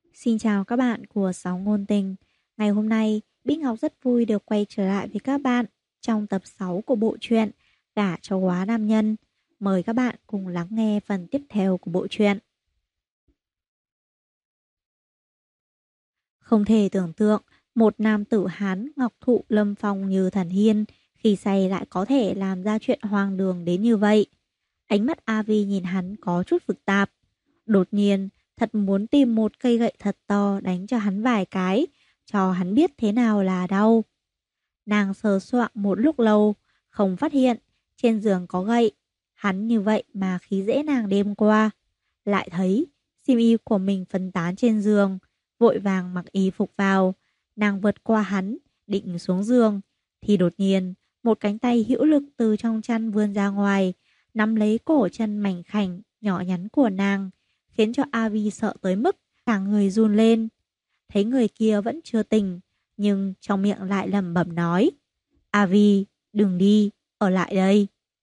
Xin chào các bạn của Sáu Ngôn Tình. Ngày hôm nay, Bích Ngọc rất vui được quay trở lại với các bạn trong tập 6 của bộ truyện Gả cho quá nam nhân. Mời các bạn cùng lắng nghe phần tiếp theo của bộ truyện. Không thể tưởng tượng, một nam tử Hán ngọc thụ lâm phong như thần hiên, khi say lại có thể làm ra chuyện hoang đường đến như vậy. Ánh mắt Avi nhìn hắn có chút phức tạp. Đột nhiên, thật muốn tìm một cây gậy thật to đánh cho hắn vài cái, cho hắn biết thế nào là đau. Nàng sờ soạng một lúc lâu, không phát hiện trên giường có gậy. Hắn như vậy mà khí dễ nàng đêm qua. Lại thấy xiêm y của mình phân tán trên giường, vội vàng mặc y phục vào. Nàng vượt qua hắn, định xuống giường, thì đột nhiên một cánh tay hữu lực từ trong chăn vươn ra ngoài, nắm lấy cổ chân mảnh khảnh nhỏ nhắn của nàng, khiến cho Avi sợ tới mức cả người run lên. Thấy người kia vẫn chưa tỉnh, nhưng trong miệng lại lẩm bẩm nói: Avi, đừng đi, ở lại đây.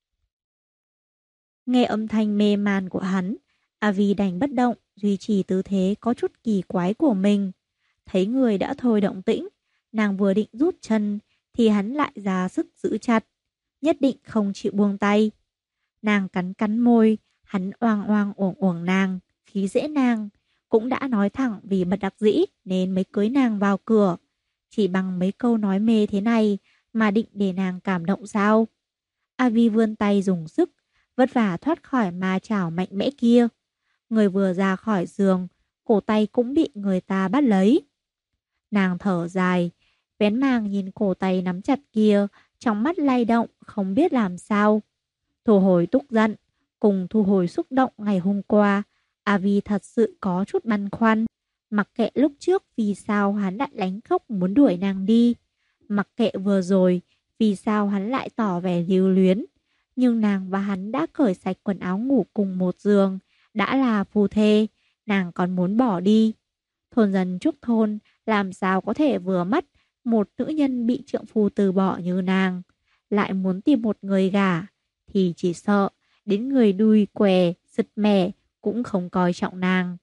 Nghe âm thanh mê man của hắn, Avi đành bất động, duy trì tư thế có chút kỳ quái của mình. Thấy người đã thôi động tĩnh, nàng vừa định rút chân thì hắn lại ra sức giữ chặt, nhất định không chịu buông tay. Nàng cắn cắn môi, hắn oang oang uổng uổng nàng, khí dễ nàng. Cũng đã nói thẳng vì bất đắc dĩ nên mới cưới nàng vào cửa. Chỉ bằng mấy câu nói mê thế này mà định để nàng cảm động sao? Avi vươn tay dùng sức, vất vả thoát khỏi ma chảo mạnh mẽ kia. Người vừa ra khỏi giường, cổ tay cũng bị người ta bắt lấy. Nàng thở dài, vén màng nhìn cổ tay nắm chặt kia, trong mắt lay động, không biết làm sao. Thu hồi tức giận, cùng thu hồi xúc động ngày hôm qua, Avi thật sự có chút băn khoăn. Mặc kệ lúc trước vì sao hắn lại lánh khóc muốn đuổi nàng đi. Mặc kệ vừa rồi vì sao hắn lại tỏ vẻ lưu luyến. Nhưng nàng và hắn đã cởi sạch quần áo ngủ cùng một giường, đã là phù thê, nàng còn muốn bỏ đi. Thôn dân Trúc Thôn làm sao có thể vừa mắt một nữ nhân bị trượng phu từ bỏ như nàng. Lại muốn tìm một người gả thì chỉ sợ đến người đuôi què, sứt mẻ cũng không coi trọng nàng.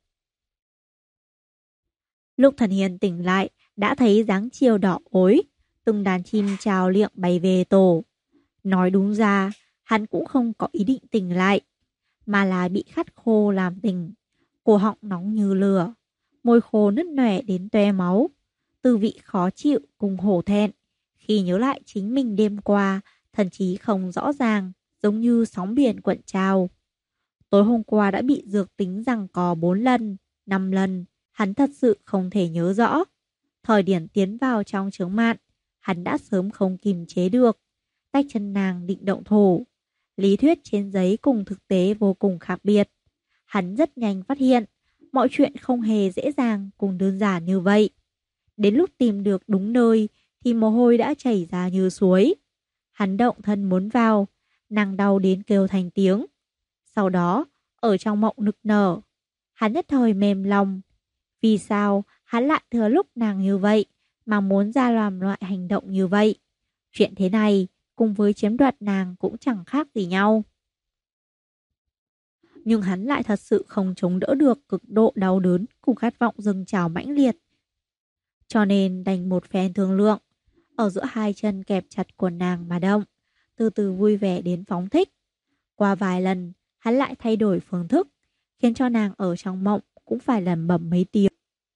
Lúc Thần Hiền tỉnh lại, đã thấy dáng chiều đỏ ối, từng đàn chim chào liệng bay về tổ. Nói đúng ra, hắn cũng không có ý định tỉnh lại, mà là bị khát khô làm tỉnh. Cổ họng nóng như lửa, môi khô nứt nẻ đến toe máu, tư vị khó chịu cùng hổ thẹn. Khi nhớ lại chính mình đêm qua, thần trí không rõ ràng, giống như sóng biển cuộn trào. Tối hôm qua đã bị dược tính giằng co 4 lần, 5 lần, hắn thật sự không thể nhớ rõ. Thời điểm tiến vào trong chướng mạn, hắn đã sớm không kiềm chế được, tay chân nàng định động thổ. Lý thuyết trên giấy cùng thực tế vô cùng khác biệt. Hắn rất nhanh phát hiện, mọi chuyện không hề dễ dàng cùng đơn giản như vậy. Đến lúc tìm được đúng nơi thì mồ hôi đã chảy ra như suối. Hắn động thân muốn vào, nàng đau đến kêu thành tiếng. Sau đó, ở trong mộng nức nở, hắn nhất thời mềm lòng. Vì sao hắn lại thừa lúc nàng như vậy mà muốn ra làm loại hành động như vậy? Chuyện thế này cùng với chiếm đoạt nàng cũng chẳng khác gì nhau. Nhưng hắn lại thật sự không chống đỡ được cực độ đau đớn cùng khát vọng dâng trào mãnh liệt. Cho nên đành một phen thương lượng, ở giữa hai chân kẹp chặt của nàng mà động, từ từ vui vẻ đến phóng thích. Qua vài lần, hắn lại thay đổi phương thức, khiến cho nàng ở trong mộng cũng phải lẩm bẩm mấy tiếng.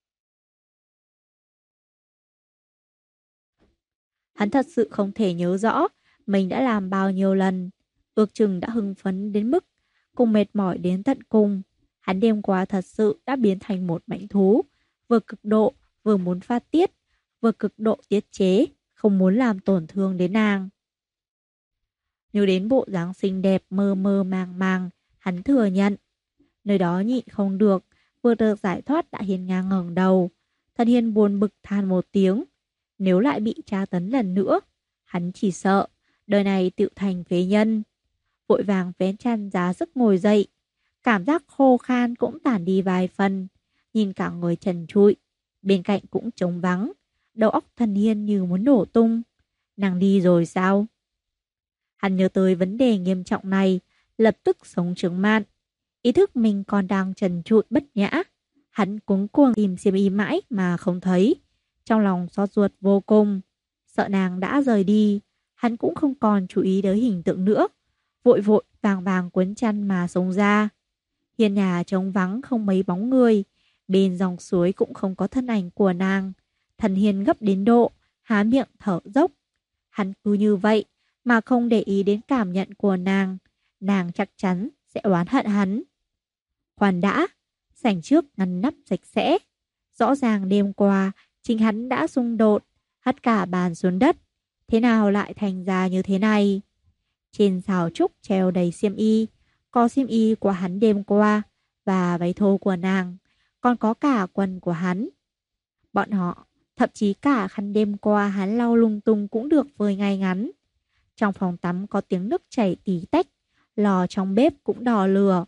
Hắn thật sự không thể nhớ rõ mình đã làm bao nhiêu lần, ước chừng đã hưng phấn đến mức cùng mệt mỏi đến tận cùng. Hắn đêm qua thật sự đã biến thành một mãnh thú, vừa cực độ vừa muốn phát tiết, vừa cực độ tiết chế, không muốn làm tổn thương đến nàng. Nhớ đến bộ dáng xinh đẹp mơ mơ màng màng, hắn thừa nhận. Nơi đó nhịn không được, vừa được giải thoát đã hiên ngang ngẩng đầu. Thần Hiên buồn bực than một tiếng. Nếu lại bị tra tấn lần nữa, hắn chỉ sợ đời này tựu thành phế nhân. Vội vàng vén chăn ra sức ngồi dậy, cảm giác khô khan cũng tản đi vài phần. Nhìn cả người trần trụi, bên cạnh cũng trống vắng, đầu óc Thần Hiên như muốn nổ tung. Nàng đi rồi sao? Hắn nhớ tới vấn đề nghiêm trọng này, lập tức sống chướng mạn. Ý thức mình còn đang trần trụi bất nhã. Hắn cuống cuồng tìm xiêm y mãi mà không thấy. Trong lòng xót ruột vô cùng. Sợ nàng đã rời đi, hắn cũng không còn chú ý đến hình tượng nữa. Vội vội vàng vàng cuốn chăn mà xông ra. Hiên nhà trống vắng không mấy bóng người. Bên dòng suối cũng không có thân ảnh của nàng. Thần Hiên gấp đến độ há miệng thở dốc. Hắn cứ như vậy mà không để ý đến cảm nhận của nàng. Nàng chắc chắn sẽ oán hận hắn. Khoan đã, sảnh trước ngăn nắp sạch sẽ. Rõ ràng đêm qua chính hắn đã xung đột, hất cả bàn xuống đất. Thế nào lại thành ra như thế này? Trên xào trúc treo đầy xiêm y, có xiêm y của hắn đêm qua và váy thô của nàng, còn có cả quần của hắn. Bọn họ, thậm chí cả khăn đêm qua hắn lau lung tung cũng được phơi ngay ngắn. Trong phòng tắm có tiếng nước chảy tí tách, lò trong bếp cũng đỏ lửa.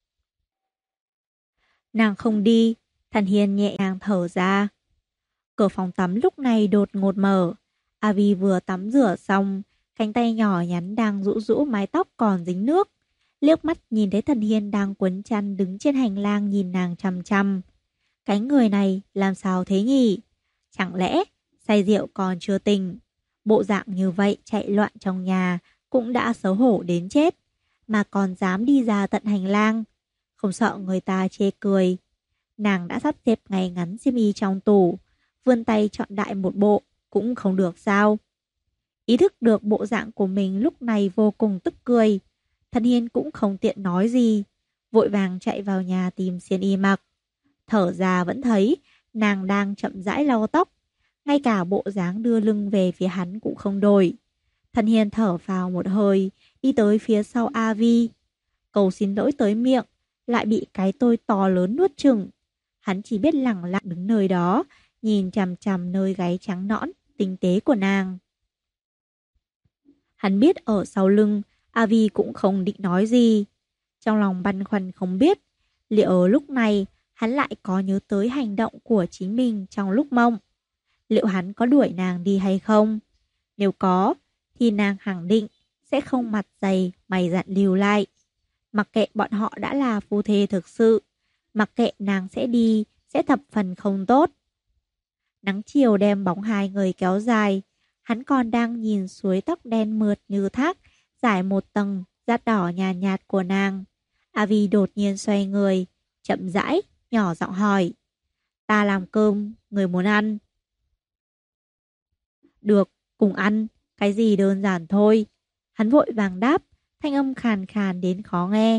Nàng không đi, Thần Hiên nhẹ nhàng thở ra. Cửa phòng tắm lúc này đột ngột mở. Avi vừa tắm rửa xong, cánh tay nhỏ nhắn đang rũ rũ mái tóc còn dính nước. Liếc mắt nhìn thấy Thần Hiên đang quấn chăn đứng trên hành lang nhìn nàng chằm chằm. Cái người này làm sao thế nhỉ? Chẳng lẽ say rượu còn chưa tỉnh? Bộ dạng như vậy chạy loạn trong nhà cũng đã xấu hổ đến chết, mà còn dám đi ra tận hành lang. Không sợ người ta chê cười. Nàng đã sắp xếp ngay ngắn xiêm y trong tủ, vươn tay chọn đại một bộ cũng không được sao? Ý thức được bộ dạng của mình lúc này vô cùng tức cười. Thần Hiên cũng không tiện nói gì, vội vàng chạy vào nhà tìm xiêm y mặc. Thở ra vẫn thấy nàng đang chậm rãi lau tóc, ngay cả bộ dáng đưa lưng về phía hắn cũng không đổi. Thần Hiên thở vào một hơi, đi tới phía sau Avi. Cầu xin lỗi tới miệng, lại bị cái tôi to lớn nuốt chửng. Hắn chỉ biết lẳng lặng đứng nơi đó, nhìn chằm chằm nơi gáy trắng nõn, tinh tế của nàng. Hắn biết ở sau lưng, Avi cũng không định nói gì. Trong lòng băn khoăn không biết, liệu lúc này hắn lại có nhớ tới hành động của chính mình trong lúc mộng. Liệu hắn có đuổi nàng đi hay không? Nếu có, thì nàng khẳng định sẽ không mặt dày mày dặn lưu lại. Mặc kệ bọn họ đã là phu thê thực sự, mặc kệ nàng sẽ đi, sẽ thập phần không tốt. Nắng chiều đem bóng hai người kéo dài, hắn còn đang nhìn suối tóc đen mượt như thác, trải một tầng da đỏ nhàn nhạt của nàng. Avi đột nhiên xoay người, chậm rãi, nhỏ giọng hỏi. Ta làm cơm, người muốn ăn? Được, cùng ăn, cái gì đơn giản thôi. Hắn vội vàng đáp, thanh âm khàn khàn đến khó nghe.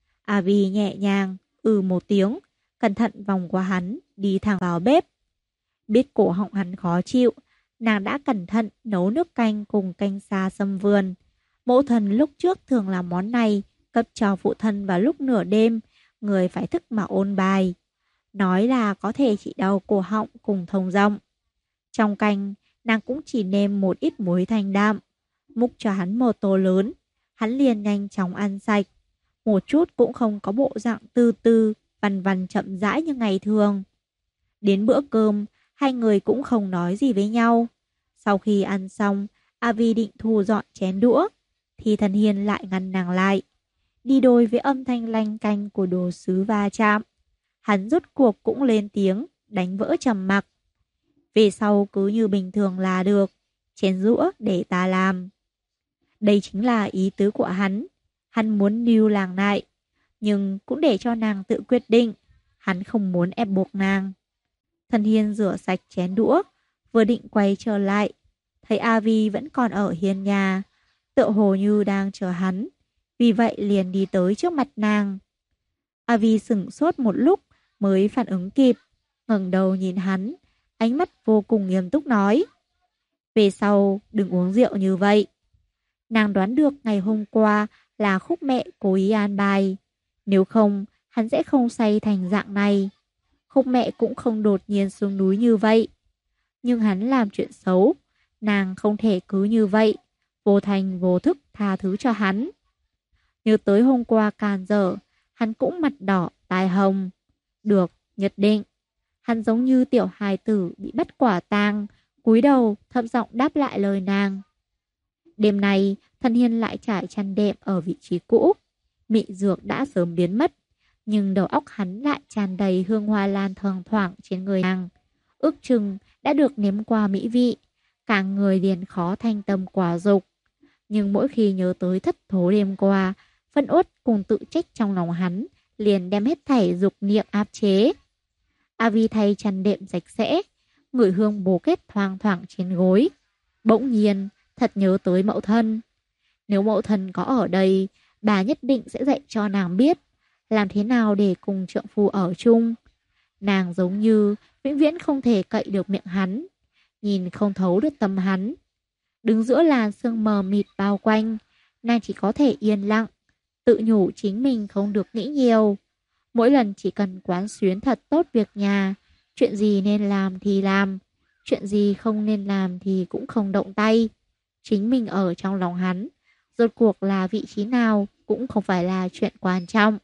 Avi nhẹ nhàng, một tiếng, cẩn thận vòng qua hắn, đi thẳng vào bếp. Biết cổ họng hắn khó chịu, nàng đã cẩn thận nấu nước canh cùng canh xa xâm vườn. Mẫu thân lúc trước thường làm món này, cấp cho phụ thân vào lúc nửa đêm, người phải thức mà ôn bài. Nói là có thể trị đau cổ họng cùng thông giọng. Trong canh, nàng cũng chỉ nêm một ít muối thanh đạm, múc cho hắn một tô lớn, hắn liền nhanh chóng ăn sạch. Một chút cũng không có bộ dạng từ từ, vằn vằn chậm rãi như ngày thường. Đến bữa cơm, hai người cũng không nói gì với nhau. Sau khi ăn xong, Avi định thu dọn chén đũa, thì Thần Hiên lại ngăn nàng lại. Đi đôi với âm thanh lanh canh của đồ sứ va chạm, hắn rốt cuộc cũng lên tiếng, đánh vỡ trầm mặc. Về sau cứ như bình thường là được, chén đũa để ta làm. Đây chính là ý tứ của hắn. Hắn muốn níu nàng lại, nhưng cũng để cho nàng tự quyết định. Hắn không muốn ép buộc nàng. Thần Hiên rửa sạch chén đũa, vừa định quay trở lại, thấy Avi vẫn còn ở hiên nhà, tựa hồ như đang chờ hắn, vì vậy liền đi tới trước mặt nàng. Avi sửng sốt một lúc mới phản ứng kịp, ngẩng đầu nhìn hắn, ánh mắt vô cùng nghiêm túc nói. Về sau đừng uống rượu như vậy. Nàng đoán được ngày hôm qua là Khúc mẹ cố ý an bài, nếu không hắn sẽ không say thành dạng này. Khúc mẹ cũng không đột nhiên xuống núi như vậy. Nhưng hắn làm chuyện xấu, nàng không thể cứ như vậy, vô thành vô thức tha thứ cho hắn. Nhớ tới hôm qua càn dở, hắn cũng mặt đỏ, tai hồng. Được, nhất định. Hắn giống như tiểu hài tử bị bắt quả tang, cúi đầu thấp giọng đáp lại lời nàng. Đêm nay, Thần Hiên lại trải chăn đệm ở vị trí cũ. Mị dược đã sớm biến mất. nhưng đầu óc hắn lại tràn đầy hương hoa lan thoang thoảng trên người nàng. Ước chừng đã được nếm qua mỹ vị, cả người liền khó thanh tâm quả dục. Nhưng mỗi khi nhớ tới thất thố đêm qua, phân uất cùng tự trách trong lòng hắn, liền đem hết thảy dục niệm áp chế. Avi thay chăn đệm sạch sẽ, ngửi hương bồ kết thoang thoảng trên gối. Bỗng nhiên, thật nhớ tới mẫu thân. Nếu mẫu thân có ở đây, bà nhất định sẽ dạy cho nàng biết làm thế nào để cùng trượng phu ở chung. Nàng giống như vĩnh viễn không thể cậy được miệng hắn, nhìn không thấu được tâm hắn. Đứng giữa làn sương mờ mịt bao quanh, nàng chỉ có thể yên lặng, tự nhủ chính mình không được nghĩ nhiều. Mỗi lần chỉ cần quán xuyến thật tốt việc nhà, chuyện gì nên làm thì làm, chuyện gì không nên làm thì cũng không động tay. Chính mình ở trong lòng hắn, rốt cuộc là vị trí nào cũng không phải là chuyện quan trọng.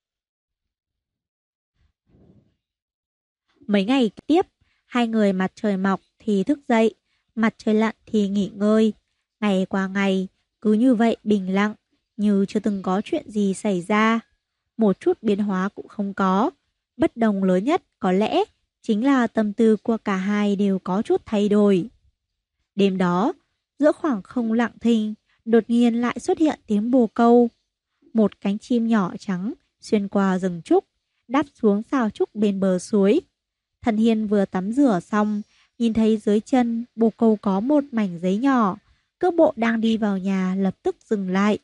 Mấy ngày tiếp, hai người mặt trời mọc thì thức dậy, mặt trời lặn thì nghỉ ngơi. Ngày qua ngày, cứ như vậy bình lặng, như chưa từng có chuyện gì xảy ra. Một chút biến hóa cũng không có. Bất đồng lớn nhất có lẽ chính là tâm tư của cả hai đều có chút thay đổi. Đêm đó, giữa khoảng không lặng thinh, đột nhiên lại xuất hiện tiếng bồ câu. Một cánh chim nhỏ trắng xuyên qua rừng trúc, đáp xuống sào trúc bên bờ suối. Thần Hiên vừa tắm rửa xong, nhìn thấy dưới chân bồ câu có một mảnh giấy nhỏ, cước bộ đang đi vào nhà lập tức dừng lại.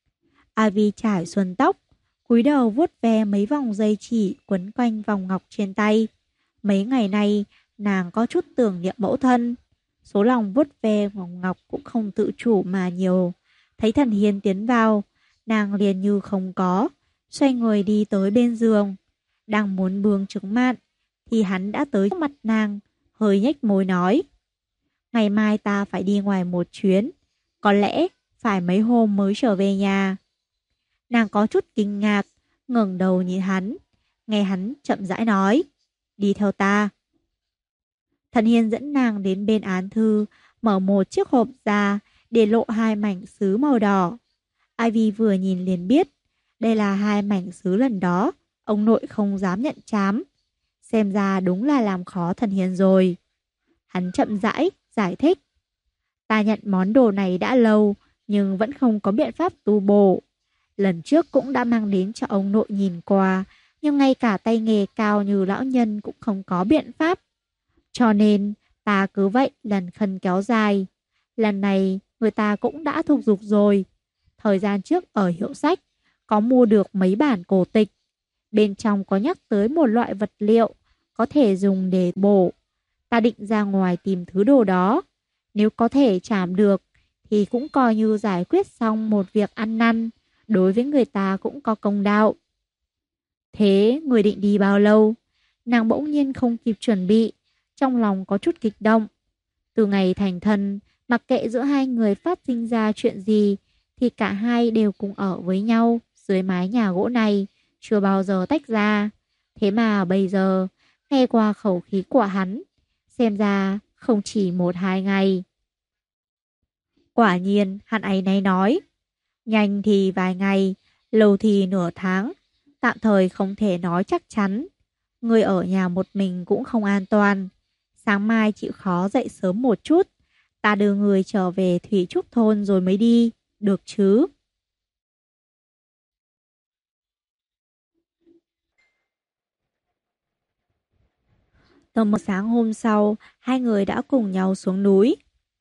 Avi trải xuân tóc, cúi đầu vuốt ve mấy vòng dây chỉ quấn quanh vòng ngọc trên tay. Mấy ngày nay, nàng có chút tưởng niệm mẫu thân. Số lòng vuốt ve vòng ngọc cũng không tự chủ mà nhiều. Thấy Thần Hiên tiến vào, nàng liền như không có, xoay người đi tới bên giường. Đang muốn buông trứng mạn, thì hắn đã tới trước mặt nàng, hơi nhếch môi nói. Ngày mai ta phải đi ngoài một chuyến, có lẽ phải mấy hôm mới trở về nhà. Nàng có chút kinh ngạc, ngẩng đầu nhìn hắn, nghe hắn chậm rãi nói, đi theo ta. Thần Hiên dẫn nàng đến bên án thư, mở một chiếc hộp ra, để lộ hai mảnh sứ màu đỏ. Ivy vừa nhìn liền biết, đây là hai mảnh sứ lần đó, ông nội không dám nhận chám. Xem ra đúng là làm khó Thần Hiên rồi. Hắn chậm rãi, giải thích. Ta nhận món đồ này đã lâu, nhưng vẫn không có biện pháp tu bổ. Lần trước cũng đã mang đến cho ông nội nhìn qua, nhưng ngay cả tay nghề cao như lão nhân cũng không có biện pháp. Cho nên, ta cứ vậy lần khân kéo dài. Lần này, người ta cũng đã thúc giục rồi. Thời gian trước ở hiệu sách, có mua được mấy bản cổ tịch. Bên trong có nhắc tới một loại vật liệu có thể dùng để bổ. Ta định ra ngoài tìm thứ đồ đó. Nếu có thể chạm được, thì cũng coi như giải quyết xong một việc ăn năn. Đối với người ta cũng có công đạo. Thế người định đi bao lâu? Nàng bỗng nhiên không kịp chuẩn bị, trong lòng có chút kích động. Từ ngày thành thân, mặc kệ giữa hai người phát sinh ra chuyện gì, thì cả hai đều cùng ở với nhau dưới mái nhà gỗ này, chưa bao giờ tách ra. Thế mà bây giờ, nghe qua khẩu khí của hắn, xem ra không chỉ 1-2 ngày. Quả nhiên, hắn ấy này nói, nhanh thì vài ngày, lâu thì nửa tháng, tạm thời không thể nói chắc chắn. Người ở nhà một mình cũng không an toàn. Sáng mai chịu khó dậy sớm một chút, ta đưa người trở về Thủy Trúc thôn rồi mới đi, được chứ? Tầm một sáng hôm sau, hai người đã cùng nhau xuống núi.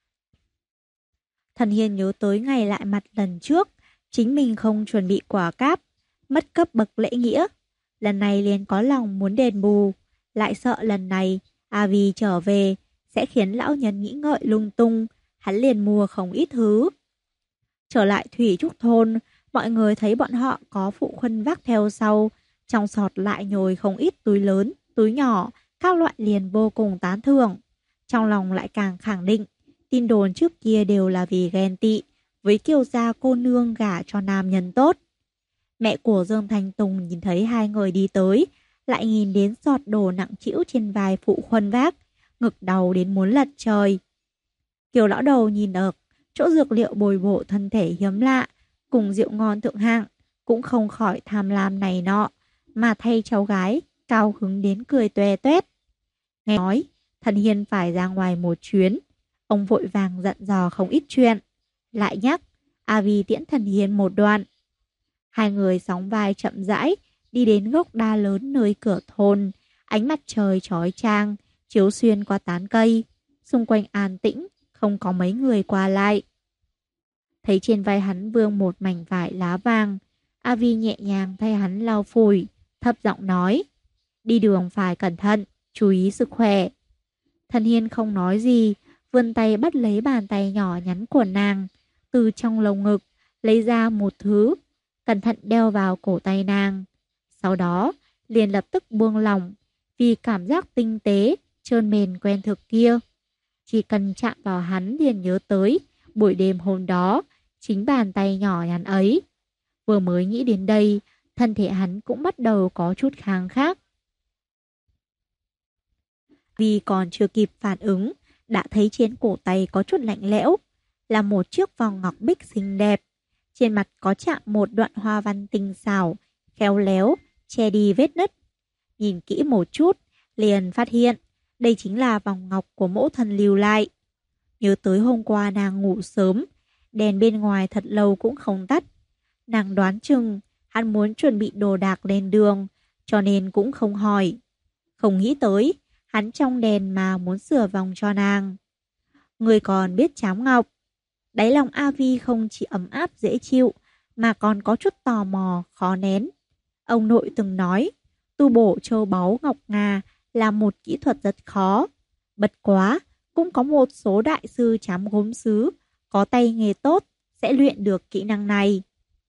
Thần Hiên nhớ tới ngày lại mặt lần trước, chính mình không chuẩn bị quả cáp, mất cấp bậc lễ nghĩa. Lần này liền có lòng muốn đền bù, lại sợ lần này Avi trở về sẽ khiến lão nhân nghĩ ngợi lung tung, hắn liền mua không ít thứ. Trở lại Thủy Trúc thôn, mọi người thấy bọn họ có phụ khuân vác theo sau, trong sọt lại nhồi không ít túi lớn, túi nhỏ, các loại liền vô cùng tán thưởng. Trong lòng lại càng khẳng định, tin đồn trước kia đều là vì ghen tị, với kiều gia cô nương gả cho nam nhân tốt. Mẹ của Dương Thanh Tùng nhìn thấy hai người đi tới, lại nhìn đến giọt đồ nặng trĩu trên vai phụ khuân vác, ngực đau đến muốn lật trời. Kiều lão đầu nhìn ở chỗ dược liệu bồi bổ thân thể hiếm lạ, cùng rượu ngon thượng hạng, cũng không khỏi tham lam này nọ, mà thay cháu gái cao hứng đến cười toe toét. Nghe nói thần Hiên phải ra ngoài một chuyến, ông vội vàng dặn dò không ít chuyện, lại nhắc A Vi tiễn thần Hiên một đoạn. Hai người sóng vai chậm rãi đi đến gốc đa lớn nơi cửa thôn. Ánh mặt trời chói chang chiếu xuyên qua tán cây, xung quanh an tĩnh, không có mấy người qua lại. Thấy trên vai hắn vương một mảnh vải lá vàng, A Vi nhẹ nhàng thay hắn lau phủi, thấp giọng nói: đi đường phải cẩn thận, chú ý sức khỏe. Thần Hiên không nói gì, vươn tay bắt lấy bàn tay nhỏ nhắn của nàng, từ trong lồng ngực lấy ra một thứ, cẩn thận đeo vào cổ tay nàng. Sau đó liền lập tức buông lỏng, vì cảm giác tinh tế, trơn mềm quen thuộc kia. Chỉ cần chạm vào hắn liền nhớ tới buổi đêm hôm đó, chính bàn tay nhỏ nhắn ấy. Vừa mới nghĩ đến đây, thân thể hắn cũng bắt đầu có chút kháng khác. Vì còn chưa kịp phản ứng, đã thấy trên cổ tay có chút lạnh lẽo, là một chiếc vòng ngọc bích xinh đẹp. Trên mặt có chạm một đoạn hoa văn tinh xảo, khéo léo, che đi vết nứt. Nhìn kỹ một chút, liền phát hiện đây chính là vòng ngọc của mẫu thần lưu lại. Nhớ tới hôm qua nàng ngủ sớm, đèn bên ngoài thật lâu cũng không tắt. Nàng đoán chừng hắn muốn chuẩn bị đồ đạc lên đường, cho nên cũng không hỏi. Không nghĩ tới, hắn trong đèn mà muốn sửa vòng cho nàng. Người còn biết chám ngọc. Đáy lòng A Vi không chỉ ấm áp dễ chịu, mà còn có chút tò mò, khó nén. Ông nội từng nói, tu bổ châu báu ngọc ngà là một kỹ thuật rất khó. Bất quá, cũng có một số đại sư chám gốm sứ, có tay nghề tốt, sẽ luyện được kỹ năng này.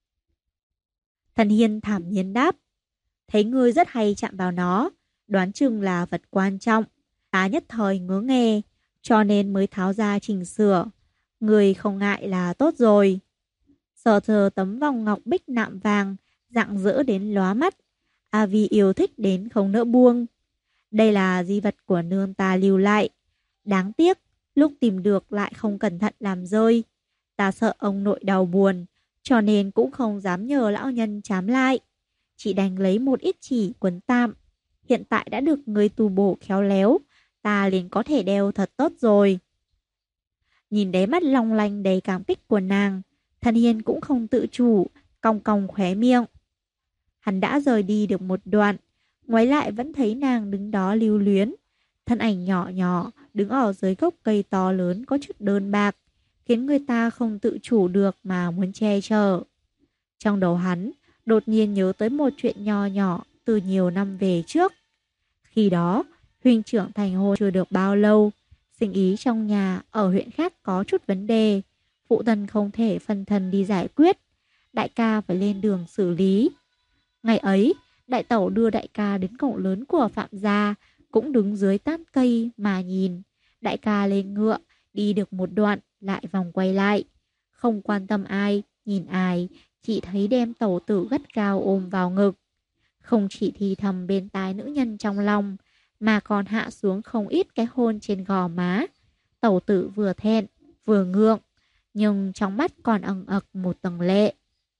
Thần Hiên thản nhiên đáp, thấy ngươi rất hay chạm vào nó, đoán chừng là vật quan trọng. Ta nhất thời ngớ nghe, cho nên mới tháo ra chỉnh sửa. Người không ngại là tốt rồi. Sờ sờ tấm vòng ngọc bích nạm vàng, rạng rỡ đến lóa mắt. A Vi yêu thích đến không nỡ buông. Đây là di vật của nương ta lưu lại. Đáng tiếc, lúc tìm được lại không cẩn thận làm rơi. Ta sợ ông nội đau buồn, cho nên cũng không dám nhờ lão nhân chám lại. Chỉ đành lấy một ít chỉ quấn tạm. Hiện tại đã được người tu bổ khéo léo, ta liền có thể đeo thật tốt rồi. Nhìn đáy mắt long lanh đầy cảm kích của nàng, Thần Hiên cũng không tự chủ, cong cong khóe miệng. Hắn đã rời đi được một đoạn, ngoái lại vẫn thấy nàng đứng đó lưu luyến. Thân ảnh nhỏ nhỏ đứng ở dưới gốc cây to lớn có chút đơn bạc, khiến người ta không tự chủ được mà muốn che chở. Trong đầu hắn đột nhiên nhớ tới một chuyện nho nhỏ từ nhiều năm về trước. Khi đó, huynh trưởng thành hôn chưa được bao lâu, sinh ý trong nhà ở huyện khác có chút vấn đề, phụ thân không thể phân thân đi giải quyết, đại ca phải lên đường xử lý. Ngày ấy, đại tẩu đưa đại ca đến cổng lớn của Phạm gia, cũng đứng dưới tán cây mà nhìn. Đại ca lên ngựa, đi được một đoạn, lại vòng quay lại. Không quan tâm ai, nhìn ai, chỉ thấy đem tẩu tử gắt cao ôm vào ngực. Không chỉ thì thầm bên tai nữ nhân trong lòng, mà còn hạ xuống không ít cái hôn trên gò má. Tẩu tử vừa thẹn, vừa ngượng, nhưng trong mắt còn ẩn ẩn một tầng lệ.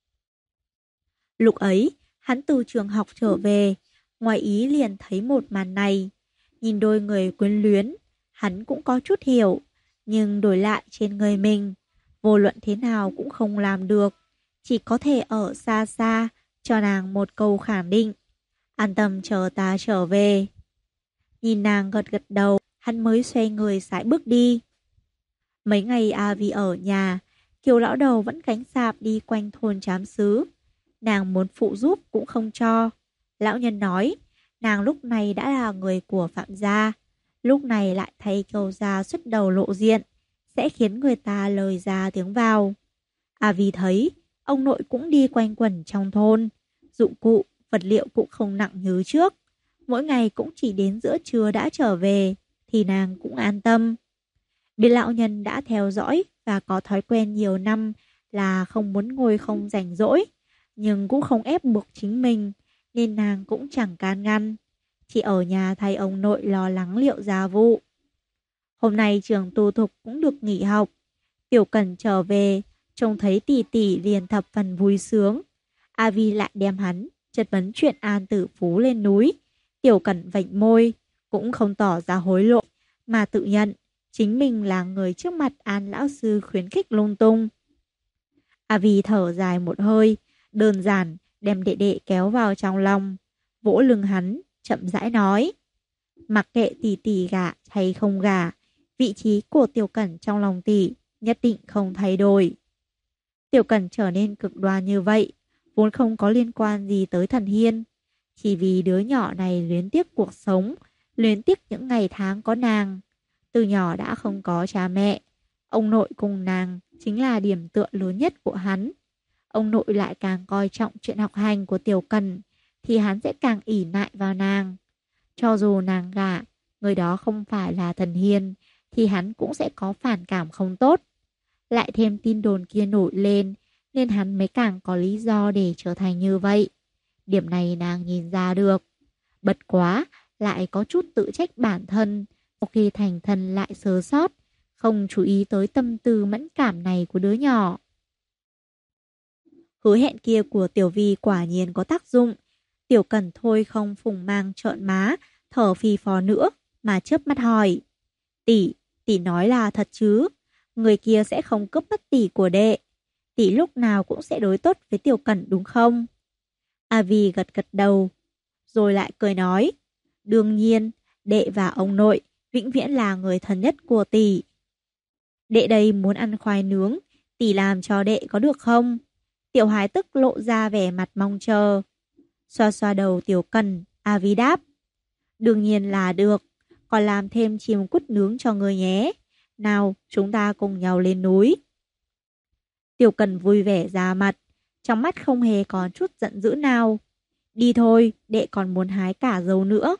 Lúc ấy, hắn từ trường học trở về, ngoài ý liền thấy một màn này. Nhìn đôi người quyến luyến, hắn cũng có chút hiểu, nhưng đổi lại trên người mình, vô luận thế nào cũng không làm được. Chỉ có thể ở xa xa, cho nàng một câu khẳng định. An tâm chờ ta trở về. Nhìn nàng gật gật đầu, hắn mới xoay người sải bước đi. Mấy ngày A Vi ở nhà, Kiều lão đầu vẫn cánh sạp đi quanh thôn trám xứ. Nàng muốn phụ giúp cũng không cho. Lão nhân nói, nàng lúc này đã là người của Phạm gia, lúc này lại thay Kiều gia xuất đầu lộ diện, sẽ khiến người ta lời ra tiếng vào. A Vi thấy, ông nội cũng đi quanh quẩn trong thôn, dụng cụ, vật liệu cũng không nặng như trước. Mỗi ngày cũng chỉ đến giữa trưa đã trở về, thì nàng cũng an tâm. Biết lão nhân đã theo dõi và có thói quen nhiều năm là không muốn ngồi không rảnh rỗi, nhưng cũng không ép buộc chính mình, nên nàng cũng chẳng can ngăn. Chỉ ở nhà thay ông nội lo lắng liệu gia vụ. Hôm nay trường tu thục cũng được nghỉ học. Tiểu Cần trở về, trông thấy tỷ tỷ liền thập phần vui sướng. A Vi lại đem hắn chất vấn chuyện An Tử Phú lên núi. Tiểu Cẩn vểnh môi, cũng không tỏ ra hối lộ, mà tự nhận chính mình là người trước mặt An lão sư khuyến khích lung tung. A Vi thở dài một hơi, đơn giản đem đệ đệ kéo vào trong lòng, vỗ lưng hắn, chậm rãi nói: mặc kệ tỷ tỷ gả hay không gả, vị trí của Tiểu Cẩn trong lòng tỷ nhất định không thay đổi. Tiểu Cẩn trở nên cực đoan như vậy, vốn không có liên quan gì tới Thần Hiên. Chỉ vì đứa nhỏ này luyến tiếc cuộc sống, luyến tiếc những ngày tháng có nàng. Từ nhỏ đã không có cha mẹ, ông nội cùng nàng chính là điểm tựa lớn nhất của hắn. Ông nội lại càng coi trọng chuyện học hành của Tiểu Cẩn, thì hắn sẽ càng ỷ lại vào nàng. Cho dù nàng gả, người đó không phải là Thần Hiên, thì hắn cũng sẽ có phản cảm không tốt. Lại thêm tin đồn kia nổi lên, nên hắn mới càng có lý do để trở thành như vậy. Điểm này nàng nhìn ra được. Bật quá, lại có chút tự trách bản thân, sau khi thành thân lại sơ sót, không chú ý tới tâm tư mẫn cảm này của đứa nhỏ. Hứa hẹn kia của Tiểu Vi quả nhiên có tác dụng. Tiểu Cẩn thôi không phùng mang trợn má, thở phì phò nữa, mà chớp mắt hỏi: tỷ nói là thật chứ? Người kia sẽ không cướp mất tỷ của đệ. Tỷ lúc nào cũng sẽ đối tốt với Tiểu Cẩn đúng không? A Vi gật gật đầu, rồi lại cười nói: đương nhiên, đệ và ông nội vĩnh viễn là người thân nhất của tỷ. Đệ đây muốn ăn khoai nướng, tỷ làm cho đệ có được không? Tiểu Hải tức lộ ra vẻ mặt mong chờ. Xoa xoa đầu Tiểu Cẩn, A Vi đáp: đương nhiên là được, còn làm thêm chim cút nướng cho người nhé. Nào, chúng ta cùng nhau lên núi. Tiểu Cẩn vui vẻ ra mặt, trong mắt không hề có chút giận dữ nào. Đi thôi, đệ còn muốn hái cả dâu nữa.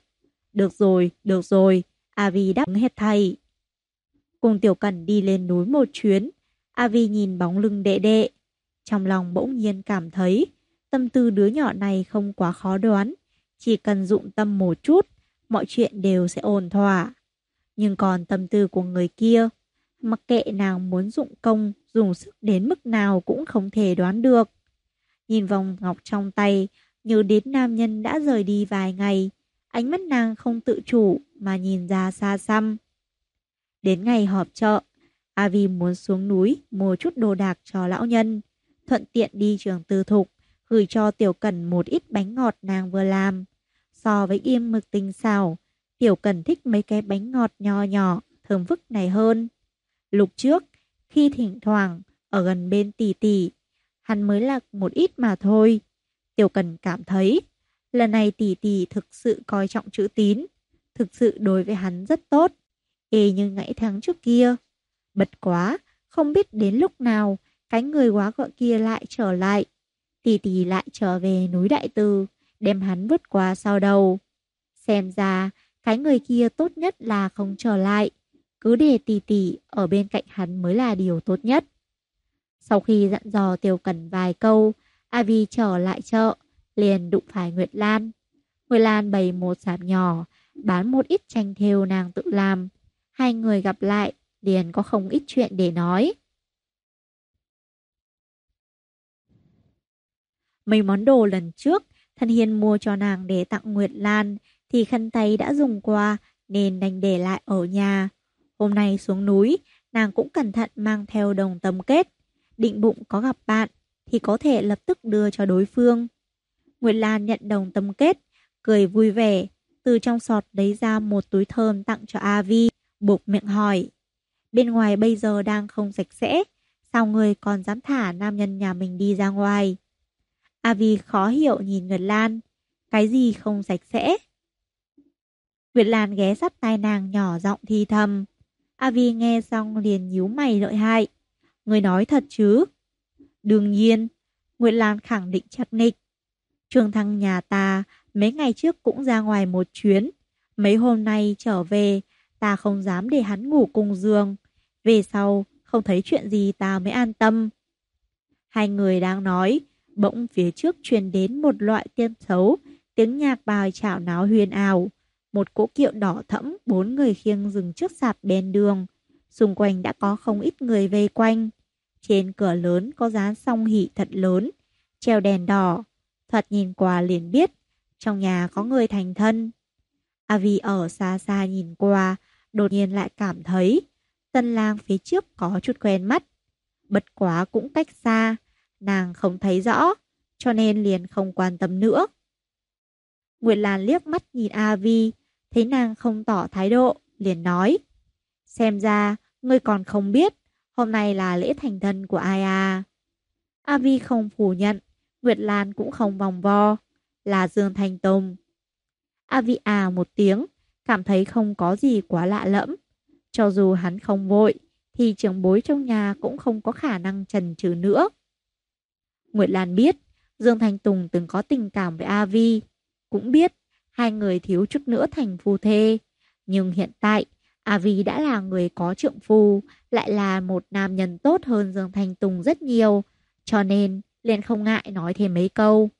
Được rồi, A Vi đáp ứng hết thầy. Cùng Tiểu Cẩn đi lên núi một chuyến, A Vi nhìn bóng lưng đệ đệ. Trong lòng bỗng nhiên cảm thấy tâm tư đứa nhỏ này không quá khó đoán. Chỉ cần dụng tâm một chút, mọi chuyện đều sẽ ổn thỏa. Nhưng còn tâm tư của người kia, mặc kệ nàng muốn dụng công, dùng sức đến mức nào cũng không thể đoán được. Nhìn vòng ngọc trong tay, nhớ đến nam nhân đã rời đi vài ngày, ánh mắt nàng không tự chủ mà nhìn ra xa xăm. Đến ngày họp chợ, A Vi muốn xuống núi mua chút đồ đạc cho lão nhân, thuận tiện đi trường tư thục, gửi cho Tiểu Cẩn một ít bánh ngọt nàng vừa làm. So với yêm mực tinh xào, Tiểu Cẩn thích mấy cái bánh ngọt nho nhỏ, thơm phức này hơn. Lúc trước, khi thỉnh thoảng ở gần bên tỷ tỷ, hắn mới lạc một ít mà thôi. Tiểu Cẩn cảm thấy lần này tỷ tỷ thực sự coi trọng chữ tín, thực sự đối với hắn rất tốt, y như ngày tháng trước kia. Bật quá, không biết đến lúc nào cái người quá gọi kia lại trở lại. Tỷ tỷ lại trở về núi Đại Từ, đem hắn vứt qua sau đầu. Xem ra, cái người kia tốt nhất là không trở lại. Cứ để tỷ tỷ ở bên cạnh hắn mới là điều tốt nhất. Sau khi dặn dò Tiểu Cẩn vài câu, A Vi trở lại chợ, liền đụng phải Nguyệt Lan. Nguyệt Lan bày một sạp nhỏ, bán một ít tranh thêu nàng tự làm. Hai người gặp lại, liền có không ít chuyện để nói. Mấy món đồ lần trước, Thần Hiên mua cho nàng để tặng Nguyệt Lan, thì khăn tay đã dùng qua, nên đành để lại ở nhà. Hôm nay xuống núi, nàng cũng cẩn thận mang theo đồng tâm kết. Định bụng có gặp bạn, thì có thể lập tức đưa cho đối phương. Nguyệt Lan nhận đồng tâm kết, cười vui vẻ, từ trong sọt lấy ra một túi thơm tặng cho A Vi, buộc miệng hỏi: bên ngoài bây giờ đang không sạch sẽ, sao người còn dám thả nam nhân nhà mình đi ra ngoài? A Vi khó hiểu nhìn Nguyệt Lan: cái gì không sạch sẽ? Nguyệt Lan ghé sát tai nàng nhỏ giọng thì thầm. A Vi nghe xong liền nhíu mày lợi hại: người nói thật chứ? Đương nhiên, Nguyệt Lan khẳng định chắc nịch. Trương Thăng nhà ta mấy ngày trước cũng ra ngoài một chuyến, mấy hôm nay trở về, ta không dám để hắn ngủ cùng giường. Về sau, không thấy chuyện gì ta mới an tâm. Hai người đang nói, bỗng phía trước truyền đến một loại tiếng xấu, tiếng nhạc bài chảo náo huyền ào. Một cỗ kiệu đỏ thẫm, 4 người khiêng dừng trước sạp bên đường. Xung quanh đã có không ít người vây quanh. Trên cửa lớn có dán song hỷ thật lớn, treo đèn đỏ. thoạt nhìn qua liền biết trong nhà có người thành thân. Avi ở xa xa nhìn qua, đột nhiên lại cảm thấy tân lang phía trước có chút quen mắt. Bất quá cũng cách xa, nàng không thấy rõ, cho nên liền không quan tâm nữa. Nguyệt Lan liếc mắt nhìn Avi, thấy nàng không tỏ thái độ, liền nói: xem ra, ngươi còn không biết, hôm nay là lễ thành thân của ai à? Avi không phủ nhận, Nguyệt Lan cũng không vòng vo, là Dương Thanh Tùng. Avi à một tiếng, cảm thấy không có gì quá lạ lẫm. Cho dù hắn không vội, thì trưởng bối trong nhà cũng không có khả năng chần chừ nữa. Nguyệt Lan biết, Dương Thanh Tùng từng có tình cảm với Avi, cũng biết hai người thiếu chút nữa thành phu thê. Nhưng hiện tại, Avi đã là người có trượng phu, lại là một nam nhân tốt hơn Dương Thanh Tùng rất nhiều, cho nên liền không ngại nói thêm mấy câu.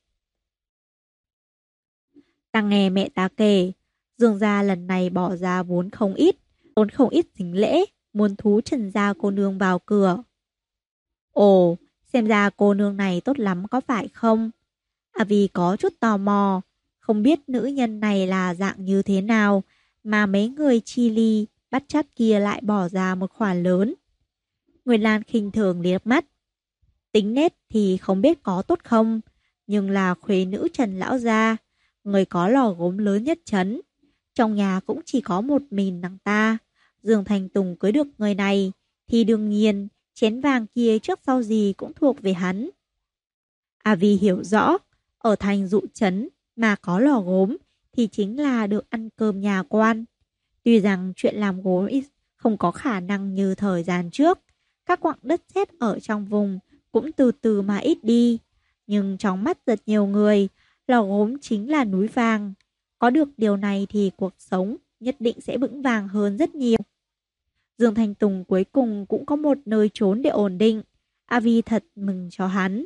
Ta nghe mẹ ta kể, Dương gia lần này bỏ ra vốn không ít, tốn không ít dính lễ, muốn thú Trần gia cô nương vào cửa. Ồ, xem ra cô nương này tốt lắm có phải không? Avi có chút tò mò, không biết nữ nhân này là dạng như thế nào, mà mấy người chi ly bắt chắt kia lại bỏ ra một khoản lớn. Nguyệt Lan khinh thường liếc mắt. Tính nết thì không biết có tốt không, nhưng là khuê nữ Trần lão gia, người có lò gốm lớn nhất trấn. Trong nhà cũng chỉ có một mình nàng ta. Dương Thành Tùng cưới được người này, thì đương nhiên chén vàng kia trước sau gì cũng thuộc về hắn. Avi hiểu rõ, ở thành dụ trấn mà có lò gốm thì chính là được ăn cơm nhà quan. Tuy rằng chuyện làm gốm không có khả năng như thời gian trước, các quặng đất sét ở trong vùng cũng từ từ mà ít đi. Nhưng trong mắt rất nhiều người, lò gốm chính là núi vàng. Có được điều này thì cuộc sống nhất định sẽ vững vàng hơn rất nhiều. Dương Thanh Tùng cuối cùng cũng có một nơi trốn để ổn định. Avi thật mừng cho hắn.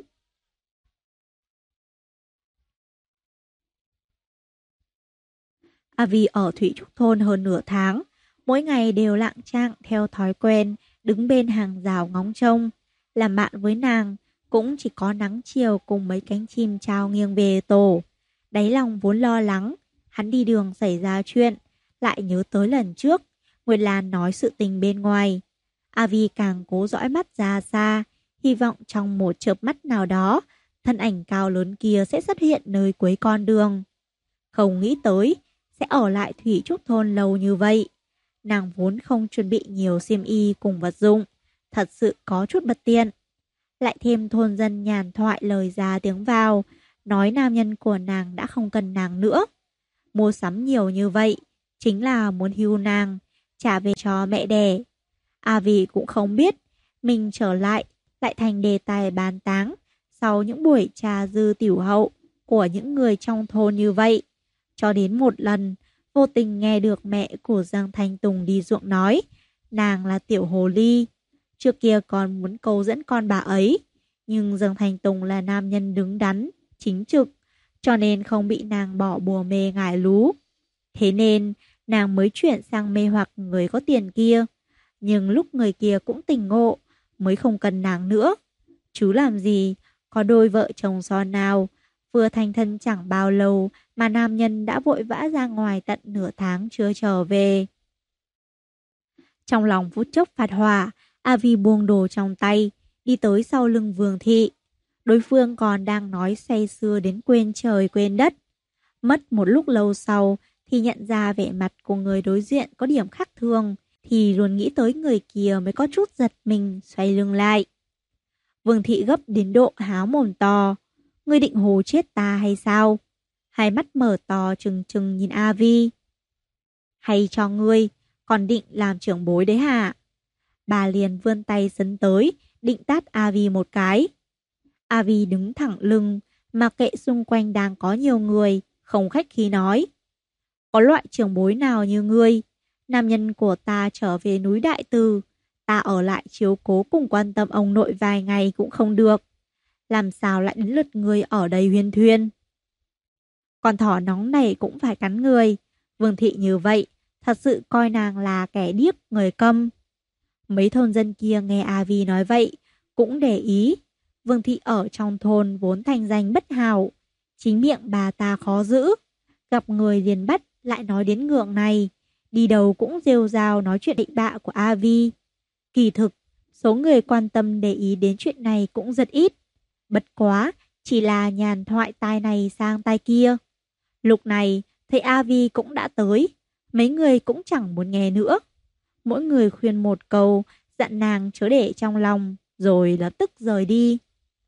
Avi ở Thủy Trúc Thôn hơn nửa tháng, mỗi ngày đều lạng trạng theo thói quen, đứng bên hàng rào ngóng trông. Làm bạn với nàng, cũng chỉ có nắng chiều cùng mấy cánh chim chao nghiêng về tổ. Đáy lòng vốn lo lắng, hắn đi đường xảy ra chuyện, lại nhớ tới lần trước, Nguyệt Lan nói sự tình bên ngoài. Avi càng cố dõi mắt ra xa, hy vọng trong một chớp mắt nào đó, thân ảnh cao lớn kia sẽ xuất hiện nơi cuối con đường. Không nghĩ tới, sẽ ở lại Thủy Trúc Thôn lâu như vậy. Nàng vốn không chuẩn bị nhiều xiêm y cùng vật dụng, thật sự có chút bất tiện. Lại thêm thôn dân nhàn thoại lời ra tiếng vào, nói nam nhân của nàng đã không cần nàng nữa. Mua sắm nhiều như vậy, chính là muốn hưu nàng, trả về cho mẹ đẻ. Avi cũng không biết, mình trở lại thành đề tài bàn táng sau những buổi trà dư tiểu hậu của những người trong thôn như vậy. Cho đến một lần, vô tình nghe được mẹ của Giang Thanh Tùng đi ruộng nói, nàng là tiểu hồ ly. Trước kia còn muốn câu dẫn con bà ấy, nhưng Giang Thanh Tùng là nam nhân đứng đắn, chính trực, cho nên không bị nàng bỏ bùa mê ngải lú. Thế nên, nàng mới chuyển sang mê hoặc người có tiền kia. Nhưng lúc người kia cũng tỉnh ngộ, mới không cần nàng nữa. Chứ làm gì, có đôi vợ chồng son nào, vừa thành thân chẳng bao lâu mà nam nhân đã vội vã ra ngoài tận nửa tháng chưa trở về. Trong lòng phút chốc phạt hỏa, Avi buông đồ trong tay, đi tới sau lưng Vương Thị. Đối phương còn đang nói say sưa đến quên trời quên đất. Mất một lúc lâu sau thì nhận ra vẻ mặt của người đối diện có điểm khác thường, thì luôn nghĩ tới người kia mới có chút giật mình xoay lưng lại. Vương Thị gấp đến độ há mồm to. Ngươi định hù chết ta hay sao? Hai mắt mở to trừng trừng nhìn Avi. Hay cho ngươi, còn định làm trưởng bối đấy hả? Bà liền vươn tay sấn tới, định tát Avi một cái. Avi đứng thẳng lưng, mặc kệ xung quanh đang có nhiều người, không khách khí nói. Có loại trưởng bối nào như ngươi? Nam nhân của ta trở về núi Đại Từ, ta ở lại chiếu cố cùng quan tâm ông nội vài ngày cũng không được. Làm sao lại đến lượt người ở đây huyên thuyên? Con thỏ nóng này cũng phải cắn người. Vương Thị như vậy, thật sự coi nàng là kẻ điếc người câm. Mấy thôn dân kia nghe Avi nói vậy, cũng để ý. Vương Thị ở trong thôn vốn thành danh bất hảo. Chính miệng bà ta khó giữ, gặp người liền bắt lại nói đến ngượng này, đi đâu cũng rêu rao nói chuyện định bạ của A Vi. Kỳ thực, số người quan tâm để ý đến chuyện này cũng rất ít. Bất quá, chỉ là nhàn thoại tai này sang tai kia. Lúc này, thầy A Vi cũng đã tới, mấy người cũng chẳng muốn nghe nữa. Mỗi người khuyên một câu, dặn nàng chớ để trong lòng, rồi lập tức rời đi.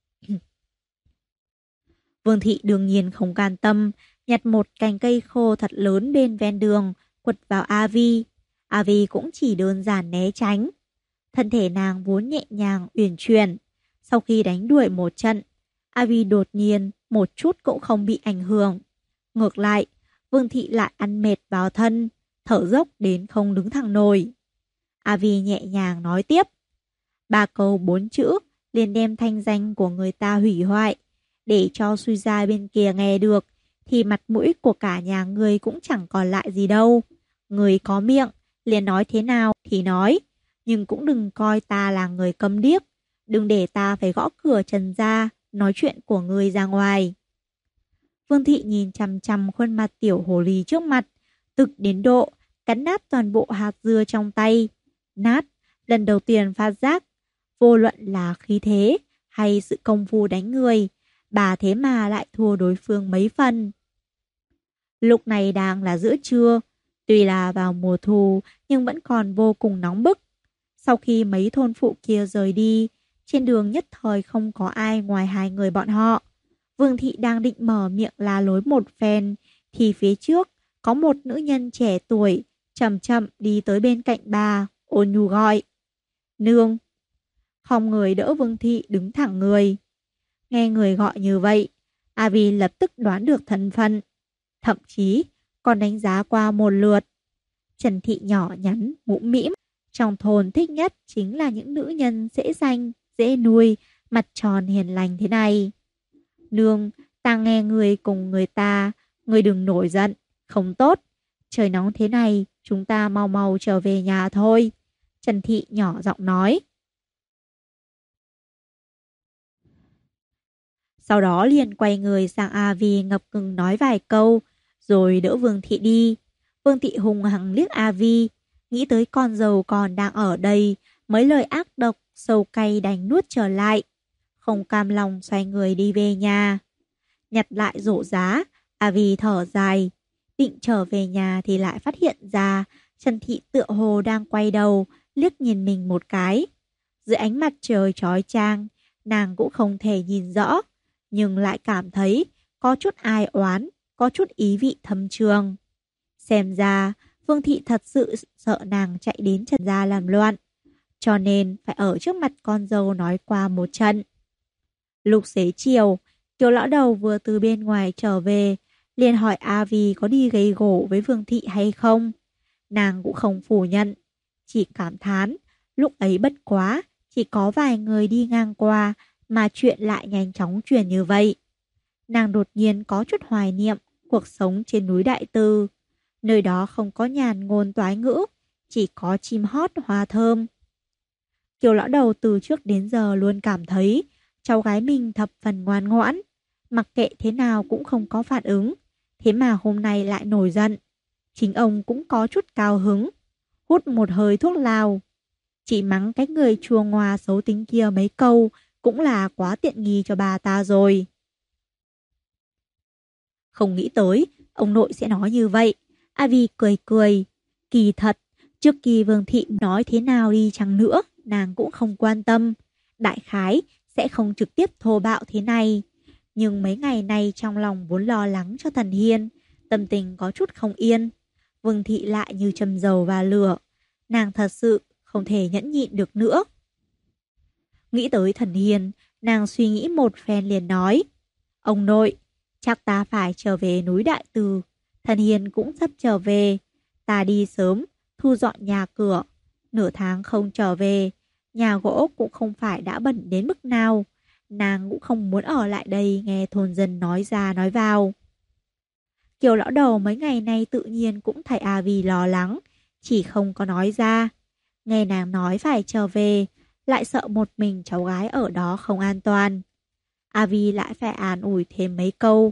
Vương Thị đương nhiên không can tâm, nhặt một cành cây khô thật lớn bên ven đường, quật vào A Vi. A Vi cũng chỉ đơn giản né tránh. Thân thể nàng vốn nhẹ nhàng uyển chuyển. Sau khi đánh đuổi một trận, A Vi đột nhiên một chút cũng không bị ảnh hưởng. Ngược lại, Vương Thị lại ăn mệt vào thân, thở dốc đến không đứng thẳng nổi. A Vi nhẹ nhàng nói tiếp. 3 câu 4 chữ liền đem thanh danh của người ta hủy hoại. Để cho suy ra bên kia nghe được, thì mặt mũi của cả nhà người cũng chẳng còn lại gì đâu. Người có miệng, liền nói thế nào thì nói, nhưng cũng đừng coi ta là người câm điếc. Đừng để ta phải gõ cửa Trần gia, nói chuyện của người ra ngoài. Vương Thị nhìn chằm chằm khuôn mặt tiểu hồ ly trước mặt, tức đến độ cắn nát toàn bộ hạt dưa trong tay. Nát, lần đầu tiên phát giác, vô luận là khí thế hay sự công phu đánh người, bà thế mà lại thua đối phương mấy phần. Lúc này đang là giữa trưa, tuy là vào mùa thu nhưng vẫn còn vô cùng nóng bức. Sau khi mấy thôn phụ kia rời đi, trên đường nhất thời không có ai ngoài hai người bọn họ. Vương Thị đang định mở miệng la lối một phen, thì phía trước có một nữ nhân trẻ tuổi chậm chậm đi tới bên cạnh bà, ôn nhu gọi. Nương! Không người đỡ Vương Thị đứng thẳng người. Nghe người gọi như vậy, A Vi lập tức đoán được thân phận, thậm chí còn đánh giá qua một lượt. Trần Thị nhỏ nhắn, mũm mĩm, trong thôn thích nhất chính là những nữ nhân dễ danh, dễ nuôi, mặt tròn hiền lành thế này. Nương, ta nghe người cùng người ta, người đừng nổi giận, không tốt. Trời nóng thế này, chúng ta mau mau trở về nhà thôi. Trần Thị nhỏ giọng nói. Sau đó liền quay người sang A Vi ngập ngừng nói vài câu, rồi đỡ Vương Thị đi. Vương Thị hùng hằng liếc A Vi, nghĩ tới con dâu còn đang ở đây, mấy lời ác độc, sâu cay đành nuốt trở lại. Không cam lòng xoay người đi về nhà. Nhặt lại rổ giá, A Vi thở dài. Định trở về nhà thì lại phát hiện ra Trần Thị tựa hồ đang quay đầu, liếc nhìn mình một cái. Dưới ánh mặt trời chói chang, nàng cũng không thể nhìn rõ, nhưng lại cảm thấy có chút ai oán, có chút ý vị thâm trường. Xem ra, Vương Thị thật sự sợ nàng chạy đến Trần gia làm loạn, cho nên phải ở trước mặt con dâu nói qua một trận. Lúc xế chiều, Kiều lão đầu vừa từ bên ngoài trở về, liền hỏi A Vi có đi gây gổ với Vương Thị hay không. Nàng cũng không phủ nhận, chỉ cảm thán, lúc ấy bất quá, chỉ có vài người đi ngang qua mà chuyện lại nhanh chóng truyền như vậy. Nàng đột nhiên có chút hoài niệm cuộc sống trên núi Đại Từ. Nơi đó không có nhàn ngôn toái ngữ, chỉ có chim hót hoa thơm. Kiều lão đầu từ trước đến giờ luôn cảm thấy cháu gái mình thập phần ngoan ngoãn, mặc kệ thế nào cũng không có phản ứng, thế mà hôm nay lại nổi giận. Chính ông cũng có chút cao hứng, hút một hơi thuốc lào. Chỉ mắng cái người chua ngoa xấu tính kia mấy câu cũng là quá tiện nghi cho bà ta rồi. Không nghĩ tới, ông nội sẽ nói như vậy. A Vi cười cười. Kỳ thật, trước khi Vương Thị nói thế nào đi chăng nữa, nàng cũng không quan tâm. Đại khái sẽ không trực tiếp thô bạo thế này. Nhưng mấy ngày nay trong lòng vốn lo lắng cho Thần Hiên, tâm tình có chút không yên. Vương Thị lại như châm dầu vào lửa. Nàng thật sự không thể nhẫn nhịn được nữa. Nghĩ tới Thần Hiên, nàng suy nghĩ một phen liền nói. Ông nội, chắc ta phải trở về núi Đại Từ. Thần Hiên cũng sắp trở về. Ta đi sớm, thu dọn nhà cửa. Nửa tháng không trở về, nhà gỗ cũng không phải đã bẩn đến mức nào. Nàng cũng không muốn ở lại đây nghe thôn dân nói ra nói vào. Kiều lão đầu mấy ngày nay tự nhiên cũng thấy A Vi lo lắng, chỉ không có nói ra. Nghe nàng nói phải trở về, lại sợ một mình cháu gái ở đó không an toàn. A Vi lại phải an ủi thêm mấy câu,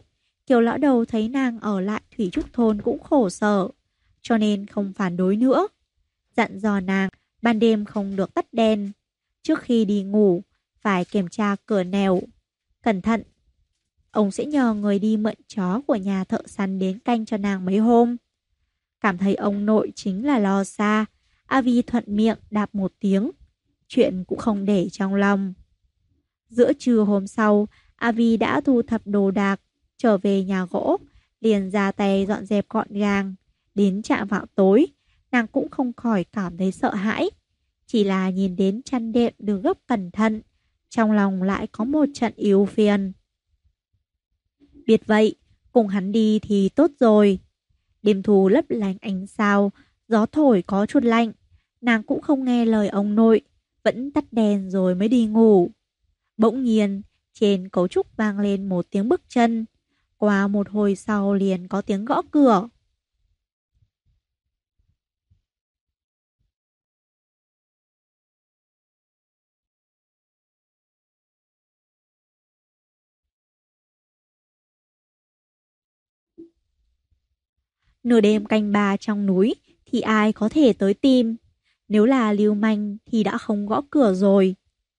Kiều lão đầu thấy nàng ở lại Thủy Trúc thôn cũng khổ sở, cho nên không phản đối nữa. Dặn dò nàng ban đêm không được tắt đèn, trước khi đi ngủ phải kiểm tra cửa nẻo cẩn thận. Ông sẽ nhờ người đi mượn chó của nhà thợ săn đến canh cho nàng mấy hôm. Cảm thấy ông nội chính là lo xa, A Vi thuận miệng đáp một tiếng, chuyện cũng không để trong lòng. Giữa trưa hôm sau, A Vi đã thu thập đồ đạc, trở về nhà gỗ, liền ra tay dọn dẹp gọn gàng. Đến chạng vạng tối, nàng cũng không khỏi cảm thấy sợ hãi. Chỉ là nhìn đến chăn đệm được gấp cẩn thận, trong lòng lại có một trận ưu phiền. Biết vậy, cùng hắn đi thì tốt rồi. Đêm thu lấp lánh ánh sao, gió thổi có chút lạnh. Nàng cũng không nghe lời ông nội, vẫn tắt đèn rồi mới đi ngủ. Bỗng nhiên, trên cấu trúc vang lên một tiếng bước chân. Qua một hồi sau liền có tiếng gõ cửa. Nửa đêm canh ba trong núi thì ai có thể tới tìm. Nếu là lưu manh thì đã không gõ cửa rồi.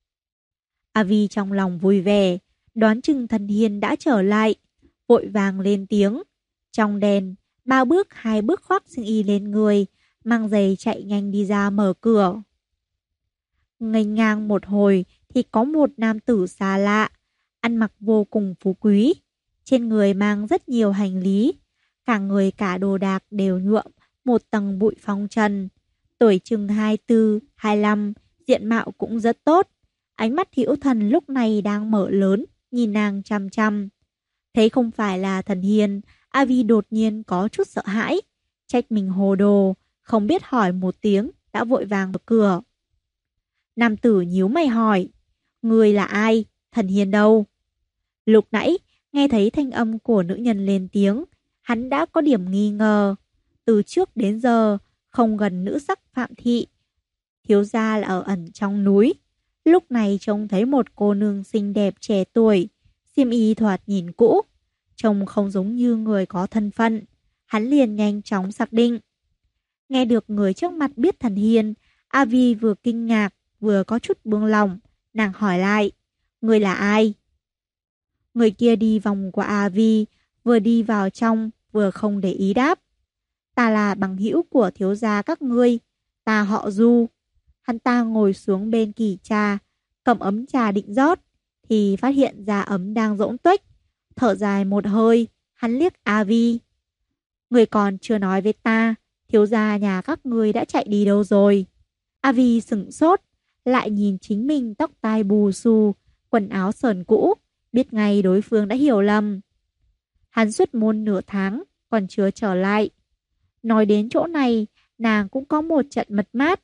A Vi trong lòng vui vẻ, đoán chừng thần hiền đã trở lại, vội vàng lên tiếng. Trong đèn, 2 bước khoác xiêm y lên người, mang giày chạy nhanh đi ra mở cửa. Nghênh ngang một hồi thì có một nam tử xa lạ, ăn mặc vô cùng phú quý, trên người mang rất nhiều hành lý, cả người cả đồ đạc đều nhuộm một tầng bụi phong trần. Tuổi chừng 24, 25, diện mạo cũng rất tốt. Ánh mắt hữu thần lúc này đang mở lớn, nhìn nàng chăm chăm. Thấy không phải là thần hiền, A Vi đột nhiên có chút sợ hãi, trách mình hồ đồ, không biết hỏi một tiếng, đã vội vàng mở cửa. Nam tử nhíu mày hỏi, người là ai, thần hiền đâu? Lúc nãy, nghe thấy thanh âm của nữ nhân lên tiếng, hắn đã có điểm nghi ngờ. Từ trước đến giờ, không gần nữ sắc Phạm Thị, thiếu gia là ở ẩn trong núi. Lúc này trông thấy một cô nương xinh đẹp trẻ tuổi, xiêm y thoạt nhìn cũ, trông không giống như người có thân phận. Hắn liền nhanh chóng xác định. Nghe được người trước mặt biết thần hiền, A Vi vừa kinh ngạc, vừa có chút buông lỏng. Nàng hỏi lại, người là ai? Người kia đi vòng qua A Vi, vừa đi vào trong, vừa không để ý đáp. Ta là bằng hữu của thiếu gia các ngươi, ta họ Du. Hắn ta ngồi xuống bên kỷ trà, cầm ấm trà định rót, thì phát hiện ra ấm đang rỗng tuếch. Thở dài một hơi, hắn liếc A Vi. Người còn chưa nói với ta, thiếu gia nhà các ngươi đã chạy đi đâu rồi? A Vi sửng sốt, lại nhìn chính mình tóc tai bù xù, quần áo sờn cũ, biết ngay đối phương đã hiểu lầm. Hắn xuất môn nửa tháng, còn chưa trở lại. Nói đến chỗ này, nàng cũng có một trận mật mát.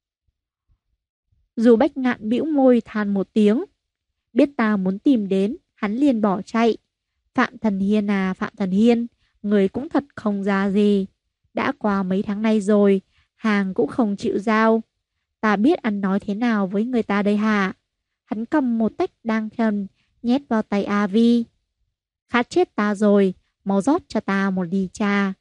Dù Bách Ngạn bĩu môi than một tiếng. Biết ta muốn tìm đến, hắn liền bỏ chạy. Phạm Thần Hiên à Phạm Thần Hiên, người cũng thật không ra gì. Đã qua mấy tháng nay rồi, hàng cũng không chịu giao. Ta biết ăn nói thế nào với người ta đây hả? Hắn cầm một tách đang trần, nhét vào tay A Vi. Khát chết ta rồi, mau rót cho ta một ly trà.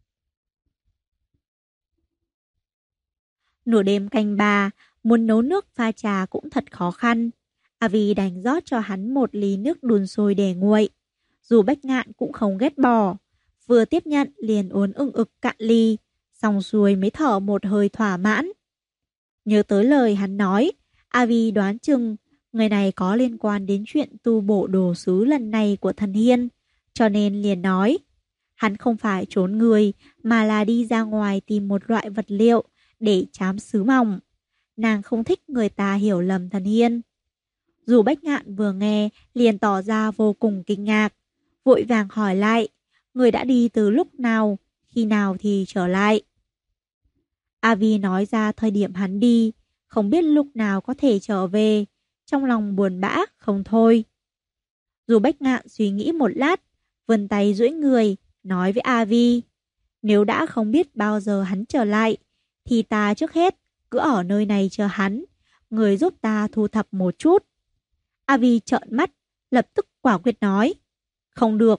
Nửa đêm canh ba, muốn nấu nước pha trà cũng thật khó khăn. A Vi đành rót cho hắn một ly nước đun sôi để nguội. Dù Bách Ngạn cũng không ghét bỏ, vừa tiếp nhận liền uống ực cạn ly, xong xuôi mới thở một hơi thỏa mãn. Nhớ tới lời hắn nói, A Vi đoán chừng người này có liên quan đến chuyện tu bổ đồ sứ lần này của thần Hiên, cho nên liền nói. Hắn không phải trốn người, mà là đi ra ngoài tìm một loại vật liệu để chám sứ mỏng. Nàng không thích người ta hiểu lầm thần Hiên. Dù Bách Ngạn vừa nghe, liền tỏ ra vô cùng kinh ngạc, vội vàng hỏi lại, người đã đi từ lúc nào, khi nào thì trở lại. A Vi nói ra thời điểm hắn đi, không biết lúc nào có thể trở về, trong lòng buồn bã không thôi. Dù Bách Ngạn suy nghĩ một lát, vươn tay duỗi người, nói với A Vi, nếu đã không biết bao giờ hắn trở lại, thì ta trước hết cứ ở nơi này chờ hắn, người giúp ta thu thập một chút. A Vi trợn mắt, lập tức quả quyết nói, không được,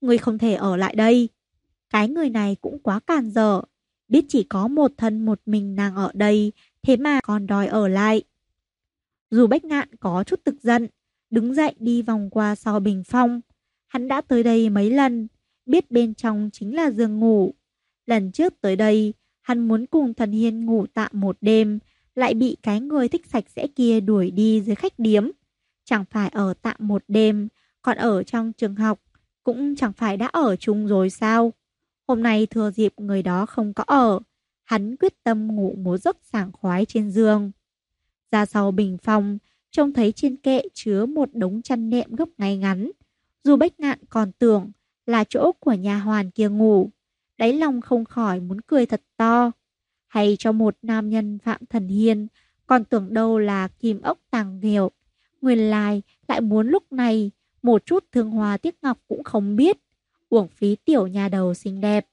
ngươi không thể ở lại đây. Cái người này cũng quá càn dở, biết chỉ có một thân một mình nàng ở đây, thế mà còn đòi ở lại. Dù Bách Ngạn có chút tức giận, đứng dậy đi vòng qua sau bình phong. Hắn đã tới đây mấy lần, biết bên trong chính là giường ngủ. Lần trước tới đây, hắn muốn cùng Thần Hiên ngủ tạm một đêm, lại bị cái người thích sạch sẽ kia đuổi đi dưới khách điếm. Chẳng phải ở tạm một đêm, còn ở trong trường học, cũng chẳng phải đã ở chung rồi sao? Hôm nay thừa dịp người đó không có ở, hắn quyết tâm ngủ một giấc sảng khoái trên giường. Ra sau bình phong, trông thấy trên kệ chứa một đống chăn nệm gấp ngay ngắn. Dù Bách Ngạn còn tưởng là chỗ của nhà hoàn kia ngủ, đáy lòng không khỏi muốn cười thật to. Hay cho một nam nhân Phạm Thần Hiên, còn tưởng đâu là kim ốc tàng nghèo. Nguyên lai lại muốn lúc này, một chút thương hoa tiếc ngọc cũng không biết. Uổng phí tiểu nhà đầu xinh đẹp.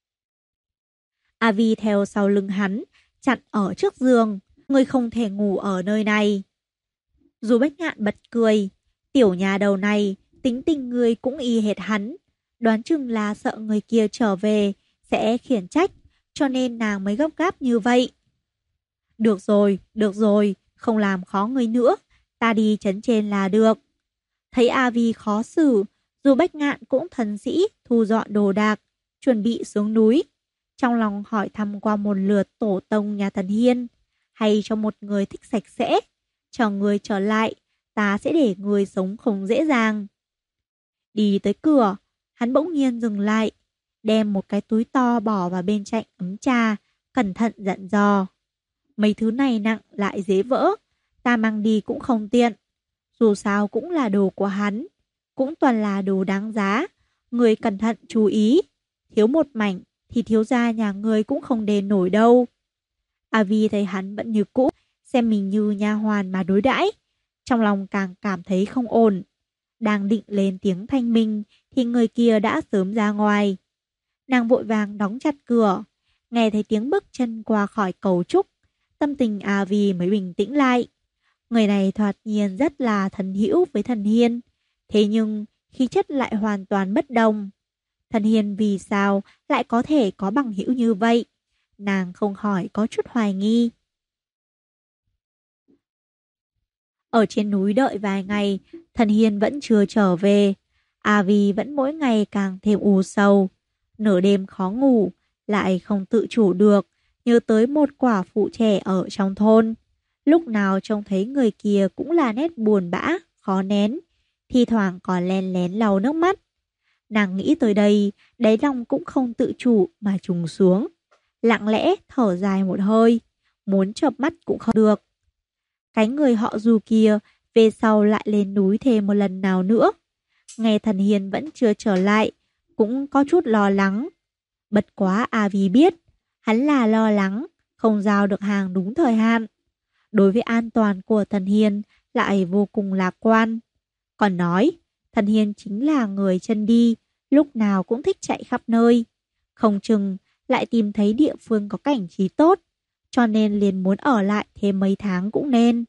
A Vi theo sau lưng hắn, chặn ở trước giường. Ngươi không thể ngủ ở nơi này. Dù Bách Ngạn bật cười, tiểu nhà đầu này, tính tình ngươi cũng y hệt hắn. Đoán chừng là sợ người kia trở về, sẽ khiển trách, cho nên nàng mới gấp gáp như vậy. Được rồi, không làm khó ngươi nữa, ta đi trấn trên là được. Thấy A Vi khó xử, dù Bách Ngạn cũng thần sĩ thu dọn đồ đạc, chuẩn bị xuống núi. Trong lòng hỏi thăm qua một lượt tổ tông nhà Thần Hiên, hay cho một người thích sạch sẽ, chờ người trở lại, ta sẽ để người sống không dễ dàng. Đi tới cửa, hắn bỗng nhiên dừng lại, đem một cái túi to bỏ vào bên cạnh ấm trà, cẩn thận dặn dò. Mấy thứ này nặng lại dễ vỡ, ta mang đi cũng không tiện. Dù sao cũng là đồ của hắn, cũng toàn là đồ đáng giá, người cẩn thận chú ý. Thiếu một mảnh thì thiếu gia nhà người cũng không đền nổi đâu. A Vi thấy hắn vẫn như cũ, xem mình như nha hoàn mà đối đãi, trong lòng càng cảm thấy không ổn. Đang định lên tiếng thanh minh thì người kia đã sớm ra ngoài. Nàng vội vàng đóng chặt cửa, nghe thấy tiếng bước chân qua khỏi cầu trúc, tâm tình A Vi mới bình tĩnh lại. Người này thoạt nhiên rất là thân hữu với Thần Hiên, thế nhưng khí chất lại hoàn toàn bất đồng. Thần Hiên vì sao lại có thể có bằng hữu như vậy? Nàng không khỏi có chút hoài nghi. Ở trên núi đợi vài ngày, Thần Hiên vẫn chưa trở về. A Vi vẫn mỗi ngày càng thêm u sầu. Nửa đêm khó ngủ, lại không tự chủ được, nhớ tới một quả phụ trẻ ở trong thôn. Lúc nào trông thấy người kia cũng là nét buồn bã, khó nén, thi thoảng còn len lén lau nước mắt. Nàng nghĩ tới đây, đáy lòng cũng không tự chủ mà trùng xuống. Lặng lẽ thở dài một hơi, muốn chợp mắt cũng không được. Cái người họ Dù kia về sau lại lên núi thêm một lần nào nữa. Nghe Thần Hiên vẫn chưa trở lại, cũng có chút lo lắng. Bất quá A Vi biết, hắn là lo lắng, không giao được hàng đúng thời hạn. Đối với an toàn của Thần Hiên lại vô cùng lạc quan. Còn nói, Thần Hiên chính là người chân đi, lúc nào cũng thích chạy khắp nơi. Không chừng lại tìm thấy địa phương có cảnh trí tốt, cho nên liền muốn ở lại thêm mấy tháng cũng nên.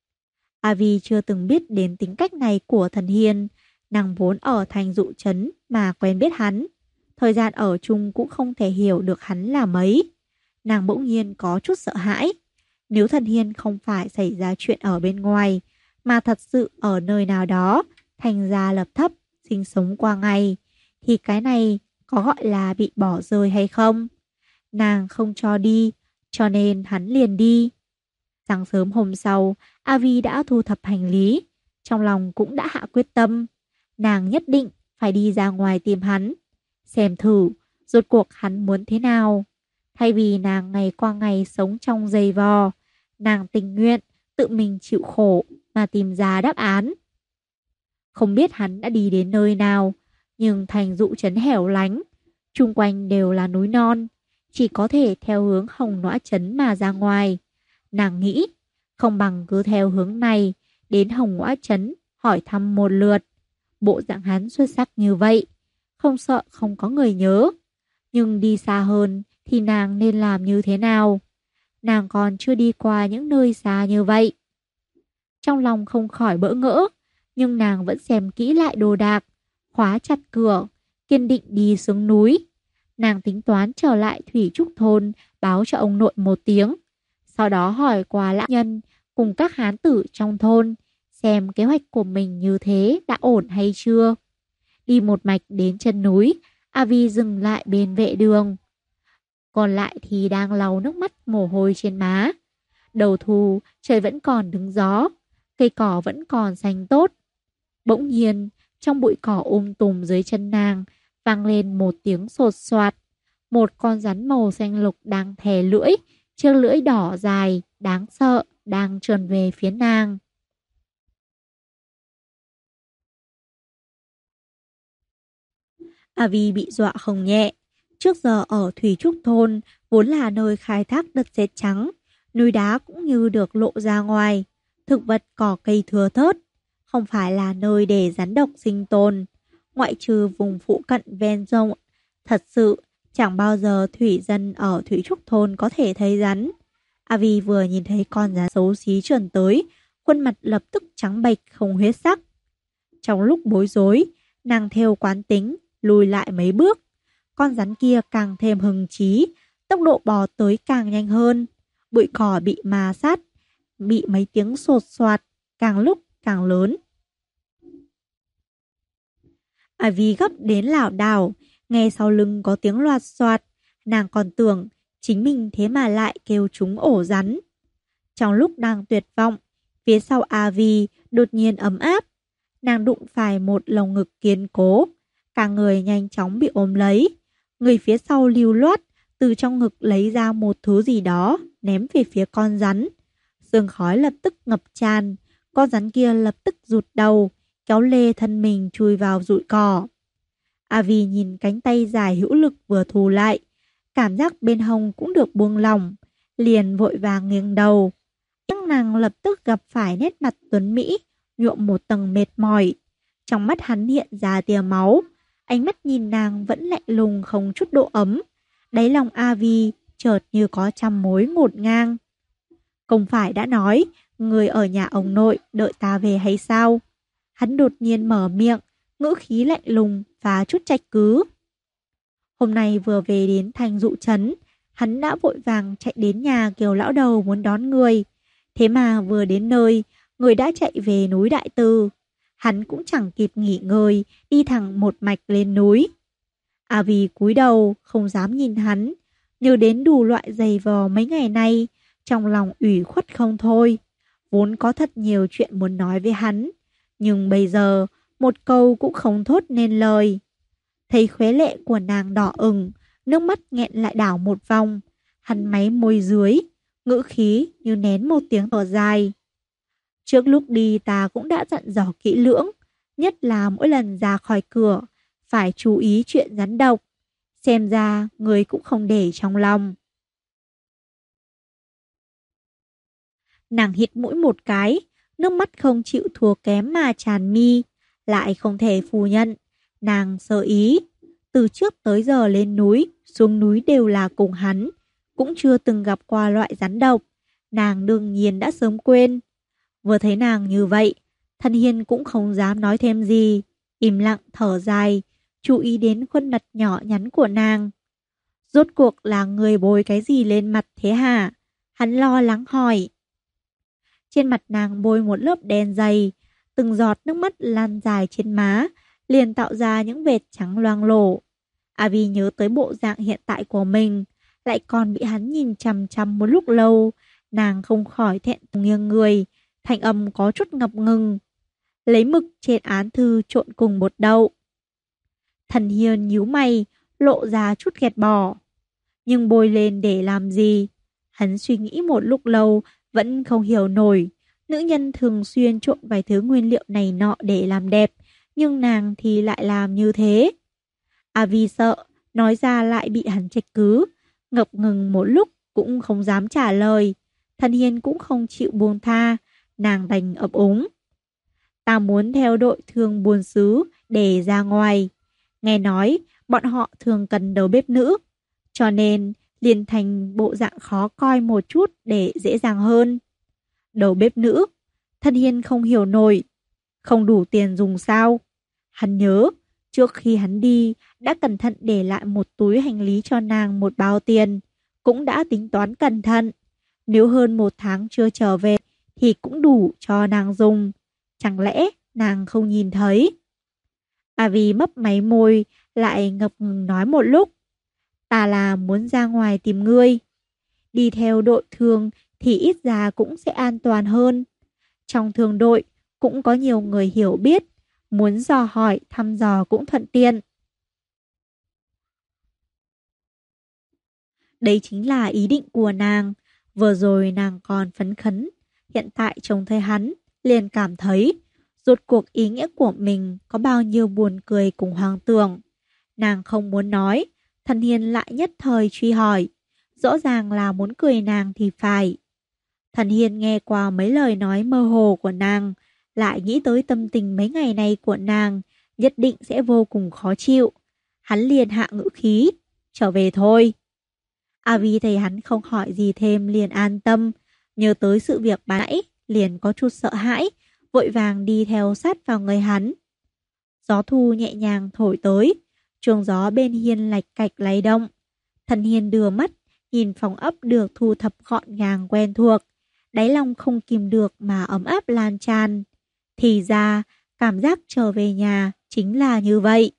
A Vi chưa từng biết đến tính cách này của Thần Hiên, nàng vốn ở thành Dụ Trấn mà quen biết hắn. Thời gian ở chung cũng không thể hiểu được hắn là mấy. Nàng bỗng nhiên có chút sợ hãi. Nếu Thần Hiên không phải xảy ra chuyện ở bên ngoài, mà thật sự ở nơi nào đó, thành gia lập thấp, sinh sống qua ngày, thì cái này có gọi là bị bỏ rơi hay không? Nàng không cho đi, cho nên hắn liền đi. Sáng sớm hôm sau, A Vi đã thu thập hành lý, trong lòng cũng đã hạ quyết tâm. Nàng nhất định phải đi ra ngoài tìm hắn, xem thử rốt cuộc hắn muốn thế nào. Thay vì nàng ngày qua ngày sống trong giày vò, nàng tình nguyện tự mình chịu khổ mà tìm ra đáp án. Không biết hắn đã đi đến nơi nào, nhưng thành Dụ Trấn hẻo lánh, chung quanh đều là núi non, chỉ có thể theo hướng Hồng Nõa Trấn mà ra ngoài. Nàng nghĩ, không bằng cứ theo hướng này đến Hồng Nõa Trấn hỏi thăm một lượt. Bộ dạng hắn xuất sắc như vậy, không sợ không có người nhớ. Nhưng đi xa hơn thì nàng nên làm như thế nào? Nàng còn chưa đi qua những nơi xa như vậy. Trong lòng không khỏi bỡ ngỡ, nhưng nàng vẫn xem kỹ lại đồ đạc, khóa chặt cửa, kiên định đi xuống núi. Nàng tính toán trở lại Thủy Trúc thôn báo cho ông nội một tiếng. Sau đó hỏi qua lão nhân cùng các hán tử trong thôn xem kế hoạch của mình như thế đã ổn hay chưa. Đi một mạch đến chân núi, A Vi dừng lại bên vệ đường. Còn lại thì đang lau nước mắt mồ hôi trên má. Đầu thu, trời vẫn còn đứng gió, cây cỏ vẫn còn xanh tốt. Bỗng nhiên, trong bụi cỏ tùm dưới chân nàng, vang lên một tiếng sột soạt. Một con rắn màu xanh lục đang thè lưỡi, chiếc lưỡi đỏ dài, đáng sợ, đang trườn về phía nàng. A Vi bị dọa không nhẹ. Trước giờ ở Thủy Trúc thôn vốn là nơi khai thác đất sét trắng, núi đá cũng như được lộ ra ngoài, thực vật cỏ cây thưa thớt, không phải là nơi để rắn độc sinh tồn. Ngoại trừ vùng phụ cận ven sông, thật sự chẳng bao giờ thủy dân ở Thủy Trúc thôn có thể thấy rắn. A Vi vừa nhìn thấy con rắn xấu xí trườn tới, khuôn mặt lập tức trắng bệch không huyết sắc. Trong lúc bối rối, nàng theo quán tính lùi lại mấy bước. Con rắn kia càng thêm hứng chí, tốc độ bò tới càng nhanh hơn. Bụi cỏ bị ma sát, bị mấy tiếng sột soạt, càng lúc càng lớn. A Vi gấp đến lảo đảo, nghe sau lưng có tiếng loạt soạt, nàng còn tưởng chính mình thế mà lại kêu trúng ổ rắn. Trong lúc đang tuyệt vọng, phía sau A Vi đột nhiên ấm áp. Nàng đụng phải một lồng ngực kiên cố, cả người nhanh chóng bị ôm lấy. Người phía sau lưu loát từ trong ngực lấy ra một thứ gì đó ném về phía con rắn. Sương khói lập tức ngập tràn, con rắn kia lập tức rụt đầu, kéo lê thân mình chui vào rụi cỏ. A Vi nhìn cánh tay dài hữu lực vừa thu lại, cảm giác bên hông cũng được buông lỏng, liền vội vàng nghiêng đầu. Nhưng nàng lập tức gặp phải nét mặt tuấn Mỹ, nhuộm một tầng mệt mỏi. Trong mắt hắn hiện ra tia máu, ánh mắt nhìn nàng vẫn lạnh lùng không chút độ ấm. Đáy lòng A Vi chợt như có trăm mối ngổn ngang. Không phải đã nói, người ở nhà ông nội đợi ta về hay sao? Hắn đột nhiên mở miệng, ngữ khí lạnh lùng và chút trách cứ. Hôm nay vừa về đến thành Dụ Trấn, hắn đã vội vàng chạy đến nhà Kiều lão đầu muốn đón người. Thế mà vừa đến nơi, người đã chạy về núi Đại Từ. Hắn cũng chẳng kịp nghỉ ngơi, đi thẳng một mạch lên núi. A Vi cúi đầu, không dám nhìn hắn, nhớ đến đủ loại giày vò mấy ngày nay, trong lòng ủy khuất không thôi. Vốn có thật nhiều chuyện muốn nói với hắn, nhưng bây giờ một câu cũng không thốt nên lời. Thấy khóe lệ của nàng đỏ ửng, nước mắt nghẹn lại đảo một vòng. Hắn máy môi dưới, ngữ khí như nén một tiếng thở dài. Trước lúc đi ta cũng đã dặn dò kỹ lưỡng, nhất là mỗi lần ra khỏi cửa, phải chú ý chuyện rắn độc. Xem ra người cũng không để trong lòng. Nàng hít mũi một cái, nước mắt không chịu thua kém mà tràn mi, lại không thể phủ nhận. Nàng sơ ý, từ trước tới giờ lên núi, xuống núi đều là cùng hắn, cũng chưa từng gặp qua loại rắn độc. Nàng đương nhiên đã sớm quên. Vừa thấy nàng như vậy, Thân Hiên cũng không dám nói thêm gì, im lặng thở dài, chú ý đến khuôn mặt nhỏ nhắn của nàng. Rốt cuộc là người bôi cái gì lên mặt thế hả? Hắn lo lắng hỏi. Trên mặt nàng bôi một lớp đen dày, từng giọt nước mắt lan dài trên má, liền tạo ra những vệt trắng loang lổ. A Vi nhớ tới bộ dạng hiện tại của mình, lại còn bị hắn nhìn chằm chằm một lúc lâu, nàng không khỏi thẹn thùng nghiêng người, thanh âm có chút ngập ngừng. Lấy mực trên án thư trộn cùng bột đậu. Thần Hiên nhíu mày, lộ ra chút ghét bỏ. Nhưng bôi lên để làm gì? Hắn suy nghĩ một lúc lâu, vẫn không hiểu nổi. Nữ nhân thường xuyên trộn vài thứ nguyên liệu này nọ để làm đẹp, nhưng nàng thì lại làm như thế. A Vi sợ, nói ra lại bị hắn trách cứ. Ngập ngừng một lúc cũng không dám trả lời. Thần Hiên cũng không chịu buông tha, nàng đành ấp úng. Ta muốn theo đội thương buôn xứ để ra ngoài. Nghe nói bọn họ thường cần đầu bếp nữ, cho nên liền thành bộ dạng khó coi một chút để dễ dàng hơn. Đầu bếp nữ, Thân Hiên không hiểu nổi. Không đủ tiền dùng sao? Hắn nhớ, Trước khi hắn đi, đã cẩn thận để lại một túi hành lý cho nàng một bao tiền, cũng đã tính toán cẩn thận. Nếu hơn 1 tháng chưa trở về, thì cũng đủ cho nàng dùng. Chẳng lẽ nàng không nhìn thấy? Avi mấp máy môi, lại ngập ngừng nói một lúc. Ta là muốn ra ngoài tìm ngươi. Đi theo đội thường thì ít ra cũng sẽ an toàn hơn. Trong thường đội cũng có nhiều người hiểu biết, muốn dò hỏi thăm dò cũng thuận tiện. Đấy chính là ý định của nàng. Vừa rồi nàng còn phấn khấn, hiện tại trông thấy hắn, liền cảm thấy rốt cuộc ý nghĩa của mình có bao nhiêu buồn cười cùng hoang tưởng. Nàng không muốn nói, Thần Hiên lại nhất thời truy hỏi. Rõ ràng là muốn cười nàng thì phải. Thần Hiên nghe qua mấy lời nói mơ hồ của nàng, lại nghĩ tới tâm tình mấy ngày này của nàng, nhất định sẽ vô cùng khó chịu. Hắn liền hạ ngữ khí, trở về thôi. Avi thấy hắn không hỏi gì thêm liền an tâm, nhớ tới sự việc ban nãy, liền có chút sợ hãi, vội vàng đi theo sát vào người hắn. Gió thu nhẹ nhàng thổi tới, chuông gió bên hiên lạch cạch lay động. Thần Hiên đưa mắt, nhìn phòng ốc được thu thập gọn gàng quen thuộc, đáy lòng không kìm được mà ấm áp lan tràn. Thì ra, cảm giác trở về nhà chính là như vậy.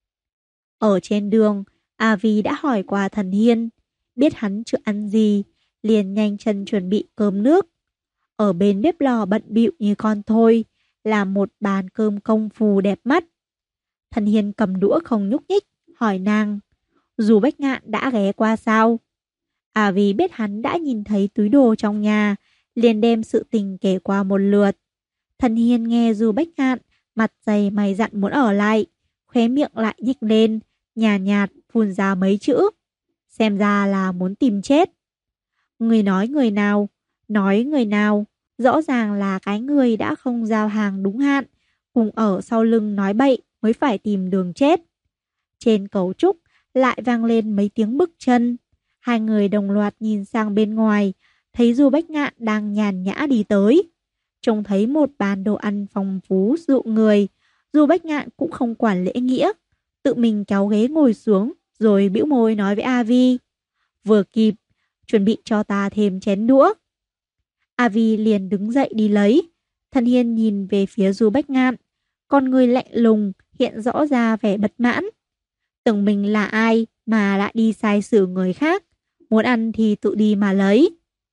Ở trên đường, Avi đã hỏi qua Thần Hiên, biết hắn chưa ăn gì, liền nhanh chân chuẩn bị cơm nước. Ở bên bếp lò bận bịu như con thôi, làm một bàn cơm công phu đẹp mắt. Thần Hiên cầm đũa không nhúc nhích, hỏi nàng, dù Bách Ngạn đã ghé qua sao? Vì biết hắn đã nhìn thấy túi đồ trong nhà, liền đem sự tình kể qua một lượt. Thần Hiên nghe dù Bách Ngạn, mặt dày mày dặn muốn ở lại, khóe miệng lại nhếch lên, nhàn nhạt phun ra mấy chữ. Xem ra là muốn tìm chết. Người nói người nào? Nói người nào? Rõ ràng là cái người đã không giao hàng đúng hạn, cùng ở sau lưng nói bậy mới phải tìm đường chết. Trên cầu trúc lại vang lên mấy tiếng bước chân. Hai người đồng loạt nhìn sang bên ngoài, thấy Du Bách Ngạn đang nhàn nhã đi tới. Trông thấy một bàn đồ ăn phong phú dụ người, Du Bách Ngạn cũng không quản lễ nghĩa, tự mình kéo ghế ngồi xuống, rồi bĩu môi nói với Avi. Vừa kịp, chuẩn bị cho ta thêm chén đũa. Avi liền đứng dậy đi lấy. Thần Hiên nhìn về phía Du Bách Ngạn, con người lạnh lùng hiện rõ ra vẻ bất mãn. Tưởng mình là ai mà lại đi sai xử người khác, muốn ăn thì tự đi mà lấy.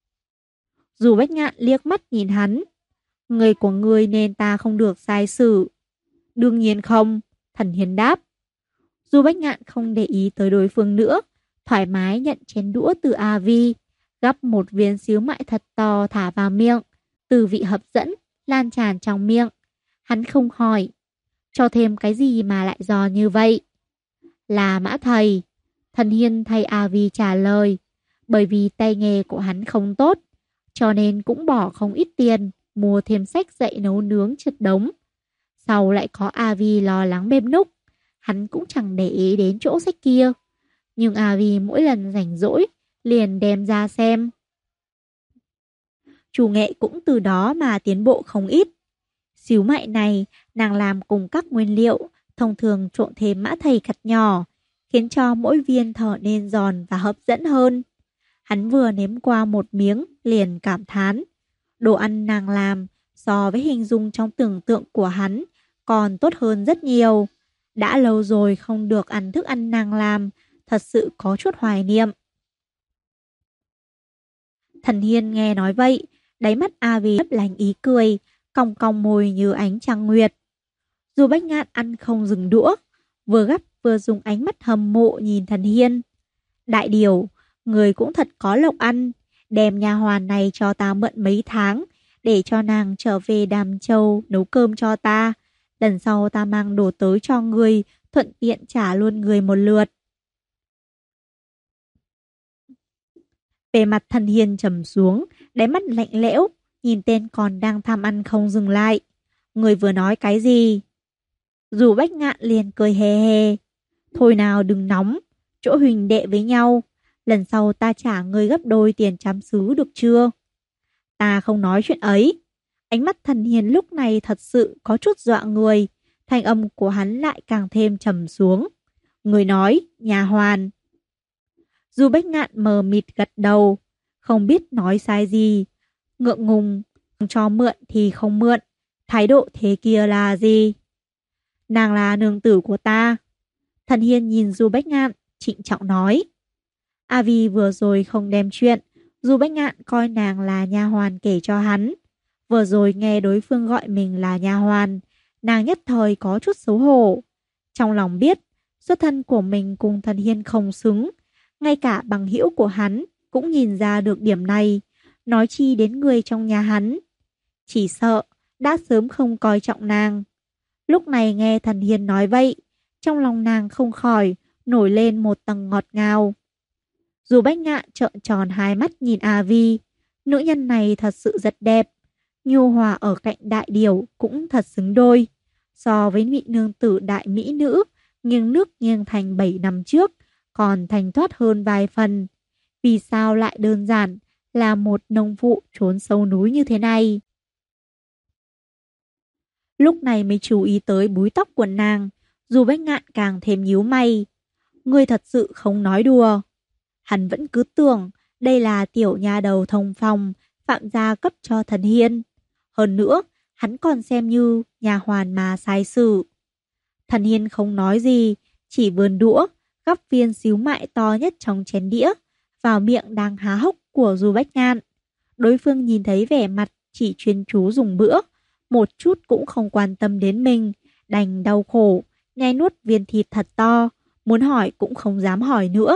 Du Bách Ngạn liếc mắt nhìn hắn, người của người nên ta không được sai xử. Đương nhiên không, Thần Hiên đáp. Du Bách Ngạn không để ý tới đối phương nữa, thoải mái nhận chén đũa từ Avi, gắp một viên xíu mại thật to thả vào miệng, từ vị hấp dẫn lan tràn trong miệng. Hắn không hỏi, cho thêm cái gì mà lại giòn như vậy? Là Mã thầy. Thần Hiên thay Avi trả lời, bởi vì tay nghề của hắn không tốt, cho nên cũng bỏ không ít tiền mua thêm sách dạy nấu nướng chất đống. Sau lại có Avi lo lắng bếp núc, hắn cũng chẳng để ý đến chỗ sách kia. Nhưng Avi mỗi lần rảnh rỗi liền đem ra xem. Chủ nghệ cũng từ đó mà tiến bộ không ít. Xíu mại này nàng làm cùng các nguyên liệu, thông thường trộn thêm mã thầy cắt nhỏ, khiến cho mỗi viên thở nên giòn và hấp dẫn hơn. Hắn vừa nếm qua một miếng liền cảm thán. Đồ ăn nàng làm so với hình dung trong tưởng tượng của hắn còn tốt hơn rất nhiều. Đã lâu rồi không được ăn thức ăn nàng làm, thật sự có chút hoài niệm. Thần Hiên nghe nói vậy, đáy mắt Avi lấp lánh ý cười, cong cong môi như ánh trăng nguyệt. Du Bách Ngạn ăn không dừng đũa, vừa gắp vừa dùng ánh mắt hâm mộ nhìn Thần Hiên. Đại điều, người cũng thật có lộc ăn, đem nha hoàn này cho ta mượn mấy tháng, để cho nàng trở về Đàm Châu nấu cơm cho ta. Lần sau ta mang đồ tới cho người, thuận tiện trả luôn người một lượt. Về mặt Thần Hiên trầm xuống, đáy mắt lạnh lẽo, nhìn tên còn đang tham ăn không dừng lại. Người vừa nói cái gì? Dù Bách Ngạn liền cười hề hề. Thôi nào đừng nóng, chỗ huỳnh đệ với nhau. Lần sau ta trả người gấp đôi tiền trám xứ được chưa? Ta không nói chuyện ấy. Ánh mắt Thần Hiên lúc này thật sự có chút dọa người. Thanh âm của hắn lại càng thêm trầm xuống. Người nói, nha hoàn. Du Bách Ngạn mờ mịt gật đầu, không biết nói sai gì. Ngượng ngùng, cho mượn thì không mượn. Thái độ thế kia là gì? Nàng là nương tử của ta. Thần Hiên nhìn Du Bách Ngạn, trịnh trọng nói. A Vi vừa rồi không đem chuyện, Du Bách Ngạn coi nàng là nha hoàn kể cho hắn. Vừa rồi nghe đối phương gọi mình là nha hoàn, nàng nhất thời có chút xấu hổ. Trong lòng biết, xuất thân của mình cùng Thần Hiên không xứng, ngay cả bằng hữu của hắn cũng nhìn ra được điểm này, nói chi đến người trong nhà hắn. Chỉ sợ, đã sớm không coi trọng nàng. Lúc này nghe Thần Hiên nói vậy, trong lòng nàng không khỏi nổi lên một tầng ngọt ngào. Dù Bách Ngạn trợn tròn hai mắt nhìn A Vi, nữ nhân này thật sự rất đẹp. Nhu hòa ở cạnh đại điểu cũng thật xứng đôi. So với vị nương tử đại mỹ nữ, nghiêng nước nghiêng thành 7 năm trước, còn thành thoát hơn vài phần. Vì sao lại đơn giản là một nông phụ trốn sâu núi như thế này? Lúc này mới chú ý tới búi tóc của nàng, dù Bách Ngạn càng thêm nhíu mày. Ngươi thật sự không nói đùa. Hắn vẫn cứ tưởng đây là tiểu nha đầu thông phòng Phạm gia cấp cho Thần Hiên. Hơn nữa, hắn còn xem như nhà hoàn mà sai sự. Thần Hiên không nói gì, chỉ vươn đũa, gắp viên xíu mại to nhất trong chén đĩa, vào miệng đang há hốc của Du Bách Ngạn. Đối phương nhìn thấy vẻ mặt chỉ chuyên chú dùng bữa, một chút cũng không quan tâm đến mình, đành đau khổ, nhai nuốt viên thịt thật to, muốn hỏi cũng không dám hỏi nữa.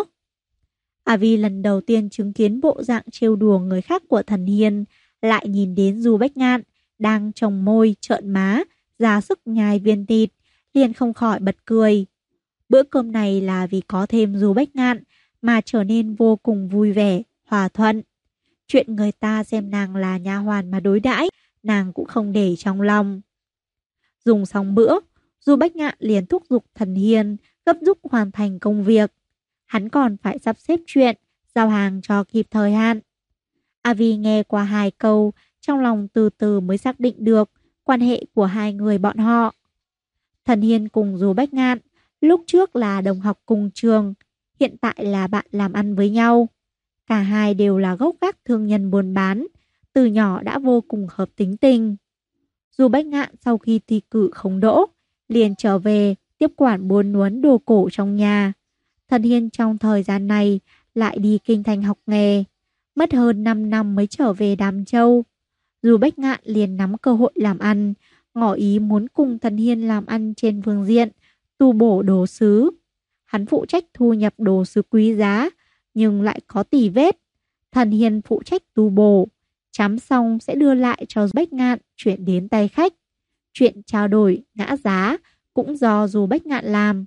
A Vi lần đầu tiên chứng kiến bộ dạng trêu đùa người khác của Thần Hiên, lại nhìn đến Du Bách Ngạn đang trồng môi trợn má, ra sức nhai viên thịt, liền không khỏi bật cười. Bữa cơm này là vì có thêm Du Bách Ngạn mà trở nên vô cùng vui vẻ, hòa thuận. Chuyện người ta xem nàng là nha hoàn mà đối đãi, nàng cũng không để trong lòng. Dùng xong bữa, Du Bách Ngạn liền thúc giục Thần Hiên gấp rút hoàn thành công việc. Hắn còn phải sắp xếp chuyện, giao hàng cho kịp thời hạn. A Vi nghe qua 2 câu, trong lòng từ từ mới xác định được quan hệ của hai người bọn họ. Thần Hiên cùng Du Bách Ngạn, lúc trước là đồng học cùng trường, hiện tại là bạn làm ăn với nhau. Cả hai đều là gốc gác thương nhân buôn bán, từ nhỏ đã vô cùng hợp tính tình. Du Bách Ngạn sau khi thi cử không đỗ, liền trở về tiếp quản buôn nuốn đồ cổ trong nhà. Thần Hiên trong thời gian này lại đi kinh thành học nghề, mất hơn 5 năm mới trở về Đàm Châu. Du Bách Ngạn liền nắm cơ hội làm ăn, ngỏ ý muốn cùng Thần Hiên làm ăn trên phương diện tu bổ đồ sứ. Hắn phụ trách thu nhập đồ sứ quý giá, nhưng lại có tỉ vết. Thần Hiên phụ trách tu bổ, chám xong sẽ đưa lại cho Du Bách Ngạn chuyển đến tay khách. Chuyện trao đổi, ngã giá cũng do Du Bách Ngạn làm.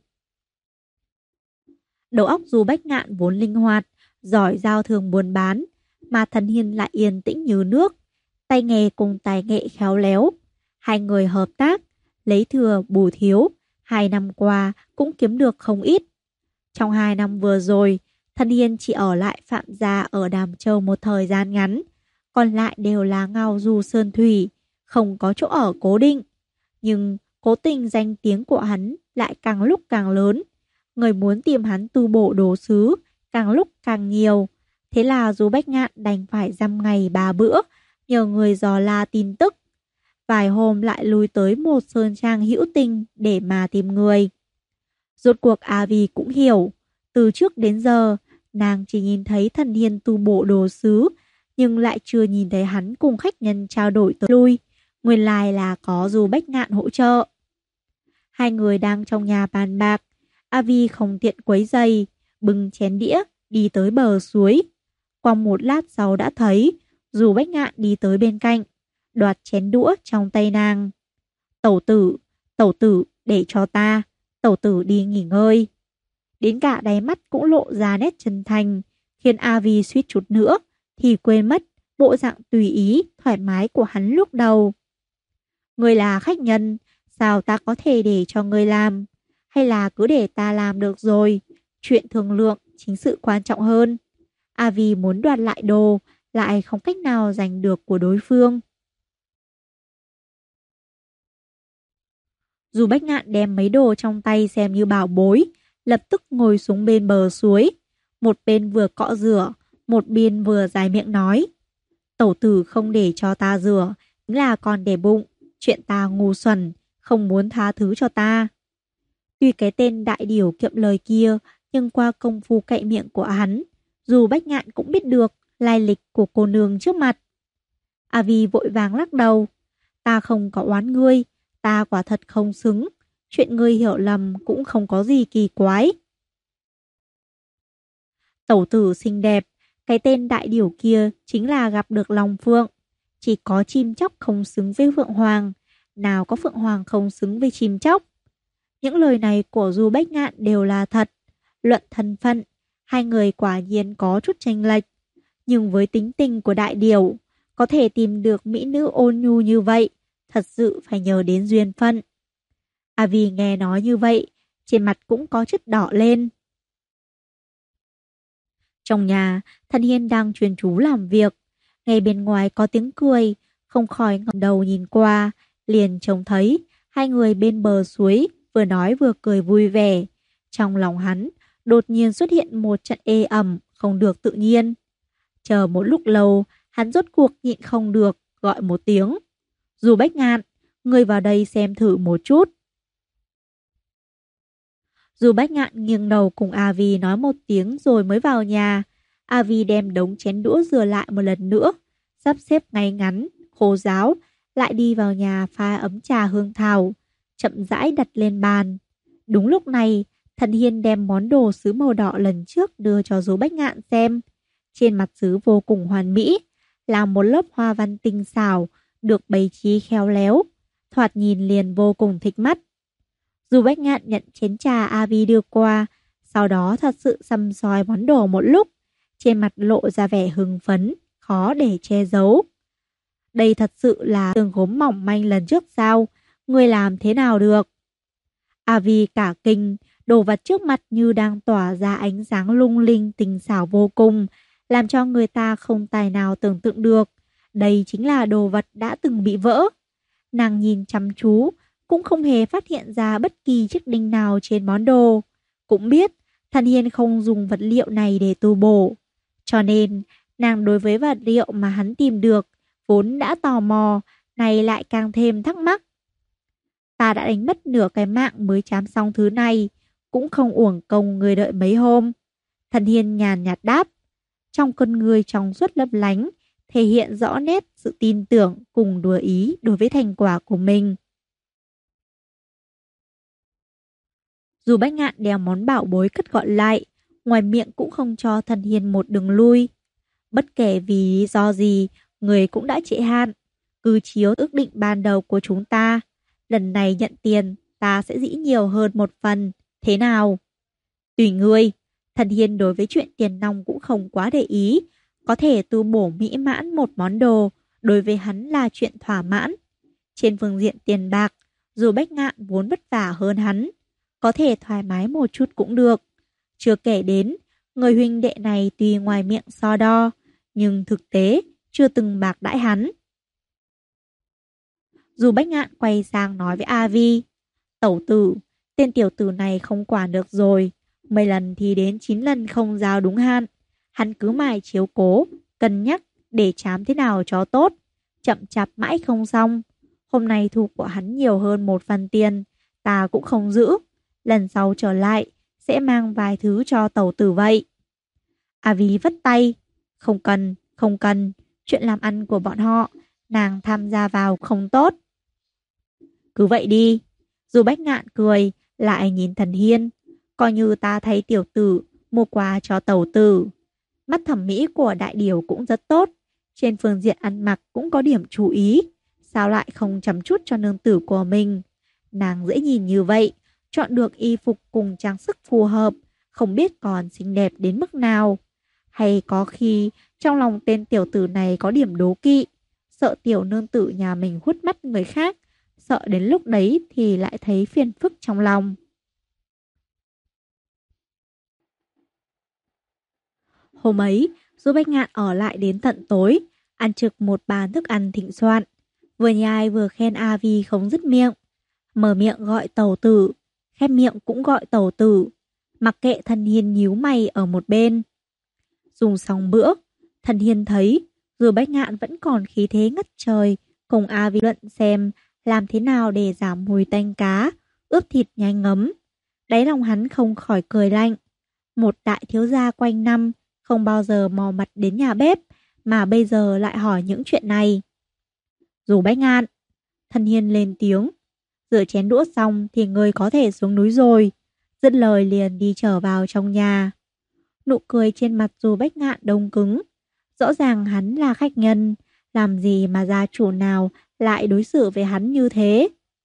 Đầu óc Du Bách Ngạn vốn linh hoạt, giỏi giao thương buôn bán, mà Thần Hiên lại yên tĩnh như nước, tay nghề cùng tài nghệ khéo léo. Hai người hợp tác, lấy thừa bù thiếu, 2 năm qua cũng kiếm được không ít. Trong 2 năm vừa rồi, Thần Hiên chỉ ở lại Phạm gia ở Đàm Châu một thời gian ngắn, còn lại đều là ngao du sơn thủy, không có chỗ ở cố định. Nhưng cố tình danh tiếng của hắn lại càng lúc càng lớn. Người muốn tìm hắn tu bổ đồ sứ càng lúc càng nhiều. Thế là Du Bách Ngạn đành phải dăm ngày 3 bữa, nhờ người dò la tin tức. Vài hôm lại lui tới một sơn trang hữu tình để mà tìm người. Rốt cuộc A Vi cũng hiểu, từ trước đến giờ, nàng chỉ nhìn thấy Thần Hiên tu bổ đồ sứ, nhưng lại chưa nhìn thấy hắn cùng khách nhân trao đổi tới lui. Nguyên lai là có Du Bách Ngạn hỗ trợ. Hai người đang trong nhà bàn bạc, A Vi không tiện quấy giày, bưng chén đĩa, đi tới bờ suối. Qua một lát sau đã thấy, Du Bách Ngạn đi tới bên cạnh, đoạt chén đũa trong tay nàng. Tẩu tử, để cho ta, tẩu tử đi nghỉ ngơi. Đến cả đáy mắt cũng lộ ra nét chân thành, khiến A Vi suýt chút nữa thì quên mất bộ dạng tùy ý, thoải mái của hắn lúc đầu. Người là khách nhân, sao ta có thể để cho người làm? Hay là cứ để ta làm được rồi? Chuyện thương lượng chính sự quan trọng hơn. A Vi muốn đoạt lại đồ, lại không cách nào giành được của đối phương. Dù Bách Ngạn đem mấy đồ trong tay xem như bảo bối, lập tức ngồi xuống bên bờ suối. Một bên vừa cọ rửa, một bên vừa dài miệng nói. Tẩu tử không để cho ta rửa, chính là còn để bụng. Chuyện ta ngu xuẩn, không muốn tha thứ cho ta. Tuy cái tên đại điểu kiệm lời kia, nhưng qua công phu cậy miệng của hắn, dù Bách Ngạn cũng biết được lai lịch của cô nương trước mặt. A Vi vội vàng lắc đầu. Ta không có oán ngươi, ta quả thật không xứng. Chuyện ngươi hiểu lầm cũng không có gì kỳ quái. Tẩu tử xinh đẹp, cái tên đại điểu kia chính là gặp được Long Phượng. Chỉ có chim chóc không xứng với Phượng Hoàng, nào có Phượng Hoàng không xứng với chim chóc. Những lời này của Du Bách Ngạn đều là thật. Luận thân phận, hai người quả nhiên có chút chênh lệch. Nhưng với tính tình của đại điểu, có thể tìm được mỹ nữ ôn nhu như vậy, thật sự phải nhờ đến duyên phận. A Vi nghe nói như vậy, trên mặt cũng có chút đỏ lên. Trong nhà, Thần Hiên đang chuyên chú làm việc. Ngay bên ngoài có tiếng cười, không khỏi ngẩng đầu nhìn qua, liền trông thấy hai người bên bờ suối vừa nói vừa cười vui vẻ. Trong lòng hắn, đột nhiên xuất hiện một trận ê ẩm, không được tự nhiên. Chờ một lúc lâu, hắn rốt cuộc nhịn không được, gọi một tiếng. Du Bách Ngạn, ngươi vào đây xem thử một chút. Du Bách Ngạn nghiêng đầu cùng A Vi nói một tiếng rồi mới vào nhà. A Vi đem đống chén đũa rửa lại một lần nữa, sắp xếp ngay ngắn, khô ráo, lại đi vào nhà pha ấm trà hương thảo, chậm rãi đặt lên bàn. Đúng lúc này, Thần Hiên đem món đồ sứ màu đỏ lần trước đưa cho Du Bách Ngạn xem. Trên mặt sứ vô cùng hoàn mỹ, là một lớp hoa văn tinh xảo, được bày trí khéo léo, thoạt nhìn liền vô cùng thích mắt. Du Bách Ngạn nhận chén trà A Vi đưa qua, sau đó thật sự săm soi món đồ một lúc, trên mặt lộ ra vẻ hưng phấn, khó để che giấu. Đây thật sự là tường gốm mỏng manh lần trước sao? Người làm thế nào được? A Vi cả kinh, đồ vật trước mặt như đang tỏa ra ánh sáng lung linh tinh xảo vô cùng, làm cho người ta không tài nào tưởng tượng được. Đây chính là đồ vật đã từng bị vỡ. Nàng nhìn chăm chú, cũng không hề phát hiện ra bất kỳ chiếc đinh nào trên món đồ. Cũng biết, Thần Hiên không dùng vật liệu này để tu bổ. Cho nên, nàng đối với vật liệu mà hắn tìm được, vốn đã tò mò, này lại càng thêm thắc mắc. Ta đã đánh mất nửa cái mạng mới chám xong thứ này, cũng không uổng công người đợi mấy hôm. Thần Hiên nhàn nhạt đáp, trong con người trong suốt lấp lánh, thể hiện rõ nét sự tin tưởng cùng đùa ý đối với thành quả của mình. Dù Bách Ngạn đeo món bảo bối cất gọn lại, ngoài miệng cũng không cho Thần Hiên một đường lui. Bất kể vì lý do gì, người cũng đã trễ hạn. Cứ chiếu ước định ban đầu của chúng ta. Lần này nhận tiền, ta sẽ dĩ nhiều hơn một phần. Thế nào? Tùy ngươi. Thần Hiên đối với chuyện tiền nong cũng không quá để ý. Có thể tu bổ mỹ mãn một món đồ, đối với hắn là chuyện thỏa mãn. Trên phương diện tiền bạc, dù Bách Ngạn vốn vất vả hơn hắn, có thể thoải mái một chút cũng được. Chưa kể đến, người huynh đệ này tuy ngoài miệng so đo, nhưng thực tế chưa từng bạc đãi hắn. Dù Bách Ngạn quay sang nói với A Vi, tẩu tử, tên tiểu tử này không quản được rồi. Mấy lần thì đến 9 lần không giao đúng hạn. Hắn cứ mãi chiếu cố, cân nhắc để chám thế nào cho tốt. Chậm chạp mãi không xong. Hôm nay thu của hắn nhiều hơn một phần tiền, ta cũng không giữ. Lần sau trở lại, sẽ mang vài thứ cho tẩu tử vậy. A Vi vất tay. Không cần, không cần. Chuyện làm ăn của bọn họ, nàng tham gia vào không tốt. Cứ vậy đi. Dù Bách Ngạn cười, lại nhìn Thần Hiên. Coi như ta thấy tiểu tử, mua quà cho tẩu tử. Mắt thẩm mỹ của đại điều cũng rất tốt. Trên phương diện ăn mặc cũng có điểm chú ý. Sao lại không chăm chút cho nương tử của mình? Nàng dễ nhìn như vậy, chọn được y phục cùng trang sức phù hợp, không biết còn xinh đẹp đến mức nào. Hay có khi trong lòng tên tiểu tử này có điểm đố kỵ, sợ tiểu nương tử nhà mình hút mắt người khác, sợ đến lúc đấy thì lại thấy phiền phức trong lòng. Hôm ấy, Du Bách Ngạn ở lại đến tận tối, ăn trực một bàn thức ăn thịnh soạn. Vừa nhai vừa khen A Vi không dứt miệng. Mở miệng gọi tẩu tử, khép miệng cũng gọi tẩu tử, mặc kệ Thần Hiên nhíu mày ở một bên. Dùng xong bữa, Thần Hiên thấy dù Bách Ngạn vẫn còn khí thế ngất trời, cùng A Vi luận xem làm thế nào để giảm mùi tanh cá, ướp thịt nhanh ngấm. Đáy lòng hắn không khỏi cười lạnh. Một đại thiếu gia quanh năm, không bao giờ mò mặt đến nhà bếp, mà bây giờ lại hỏi những chuyện này. Dù Bách Ngạn, Thần Hiên lên tiếng, rửa chén đũa xong thì người có thể xuống núi rồi. Dứt lời liền đi trở vào trong nhà. Nụ cười trên mặt Dù Bách Ngạn đông cứng. Rõ ràng hắn là khách nhân, làm gì mà gia chủ nào lại đối xử với hắn như thế.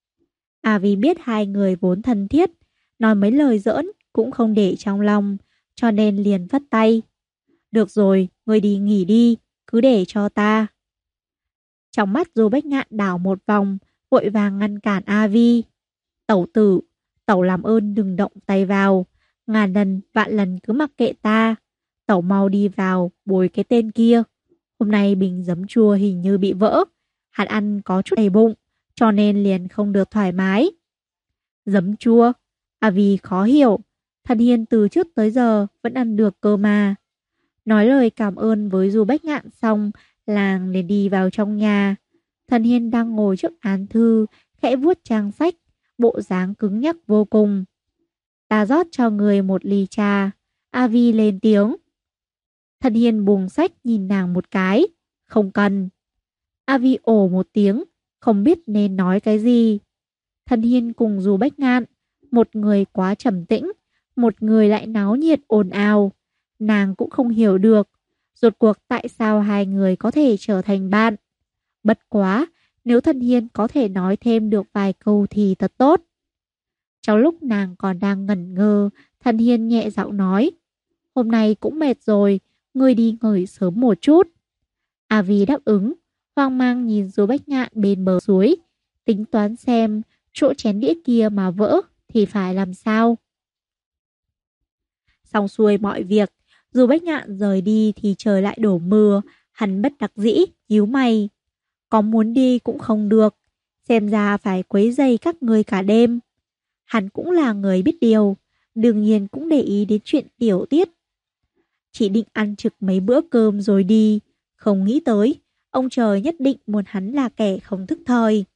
À vì biết hai người vốn thân thiết, nói mấy lời giỡn cũng không để trong lòng, cho nên liền phất tay. Được rồi, người đi nghỉ đi, cứ để cho ta. Trong mắt Dù Bách Ngạn đảo một vòng, vội vàng ngăn cản A Vi. Tẩu tử, tẩu làm ơn đừng động tay vào, ngàn lần vạn lần cứ mặc kệ ta. Tẩu mau đi vào bồi cái tên kia. Hôm nay bình giấm chua hình như bị vỡ, hắn ăn có chút đầy bụng, cho nên liền không được thoải mái. Giấm chua? A Vi khó hiểu, Thần Hiên từ trước tới giờ vẫn ăn được cơ mà. Nói lời cảm ơn với Du Bách Ngạn xong, làng liền đi vào trong nhà. Thần Hiên đang ngồi trước án thư, khẽ vuốt trang sách, bộ dáng cứng nhắc vô cùng. Ta rót cho người một ly trà. A Vi lên tiếng. Thần Hiên buông sách nhìn nàng một cái. Không cần. A Vi ồ một tiếng, không biết nên nói cái gì. Thần Hiên cùng Du Bách Ngạn, một người quá trầm tĩnh, một người lại náo nhiệt ồn ào. Nàng cũng không hiểu được, rốt cuộc tại sao hai người có thể trở thành bạn. Bất quá, nếu Thần Hiên có thể nói thêm được vài câu thì thật tốt. Trong lúc nàng còn đang ngẩn ngơ, Thần Hiên nhẹ giọng nói. Hôm nay cũng mệt rồi, ngươi đi nghỉ sớm một chút. A Vi đáp ứng, hoang mang nhìn Du Bách Ngạn bên bờ suối, tính toán xem chỗ chén đĩa kia mà vỡ thì phải làm sao. Xong xuôi mọi việc, Du Bách Ngạn rời đi thì trời lại đổ mưa, hắn bất đắc dĩ, nhíu mày. Có muốn đi cũng không được, xem ra phải quấy rầy các người cả đêm. Hắn cũng là người biết điều, đương nhiên cũng để ý đến chuyện tiểu tiết. Chỉ định ăn trực mấy bữa cơm rồi đi, không nghĩ tới, ông trời nhất định muốn hắn là kẻ không thức thời.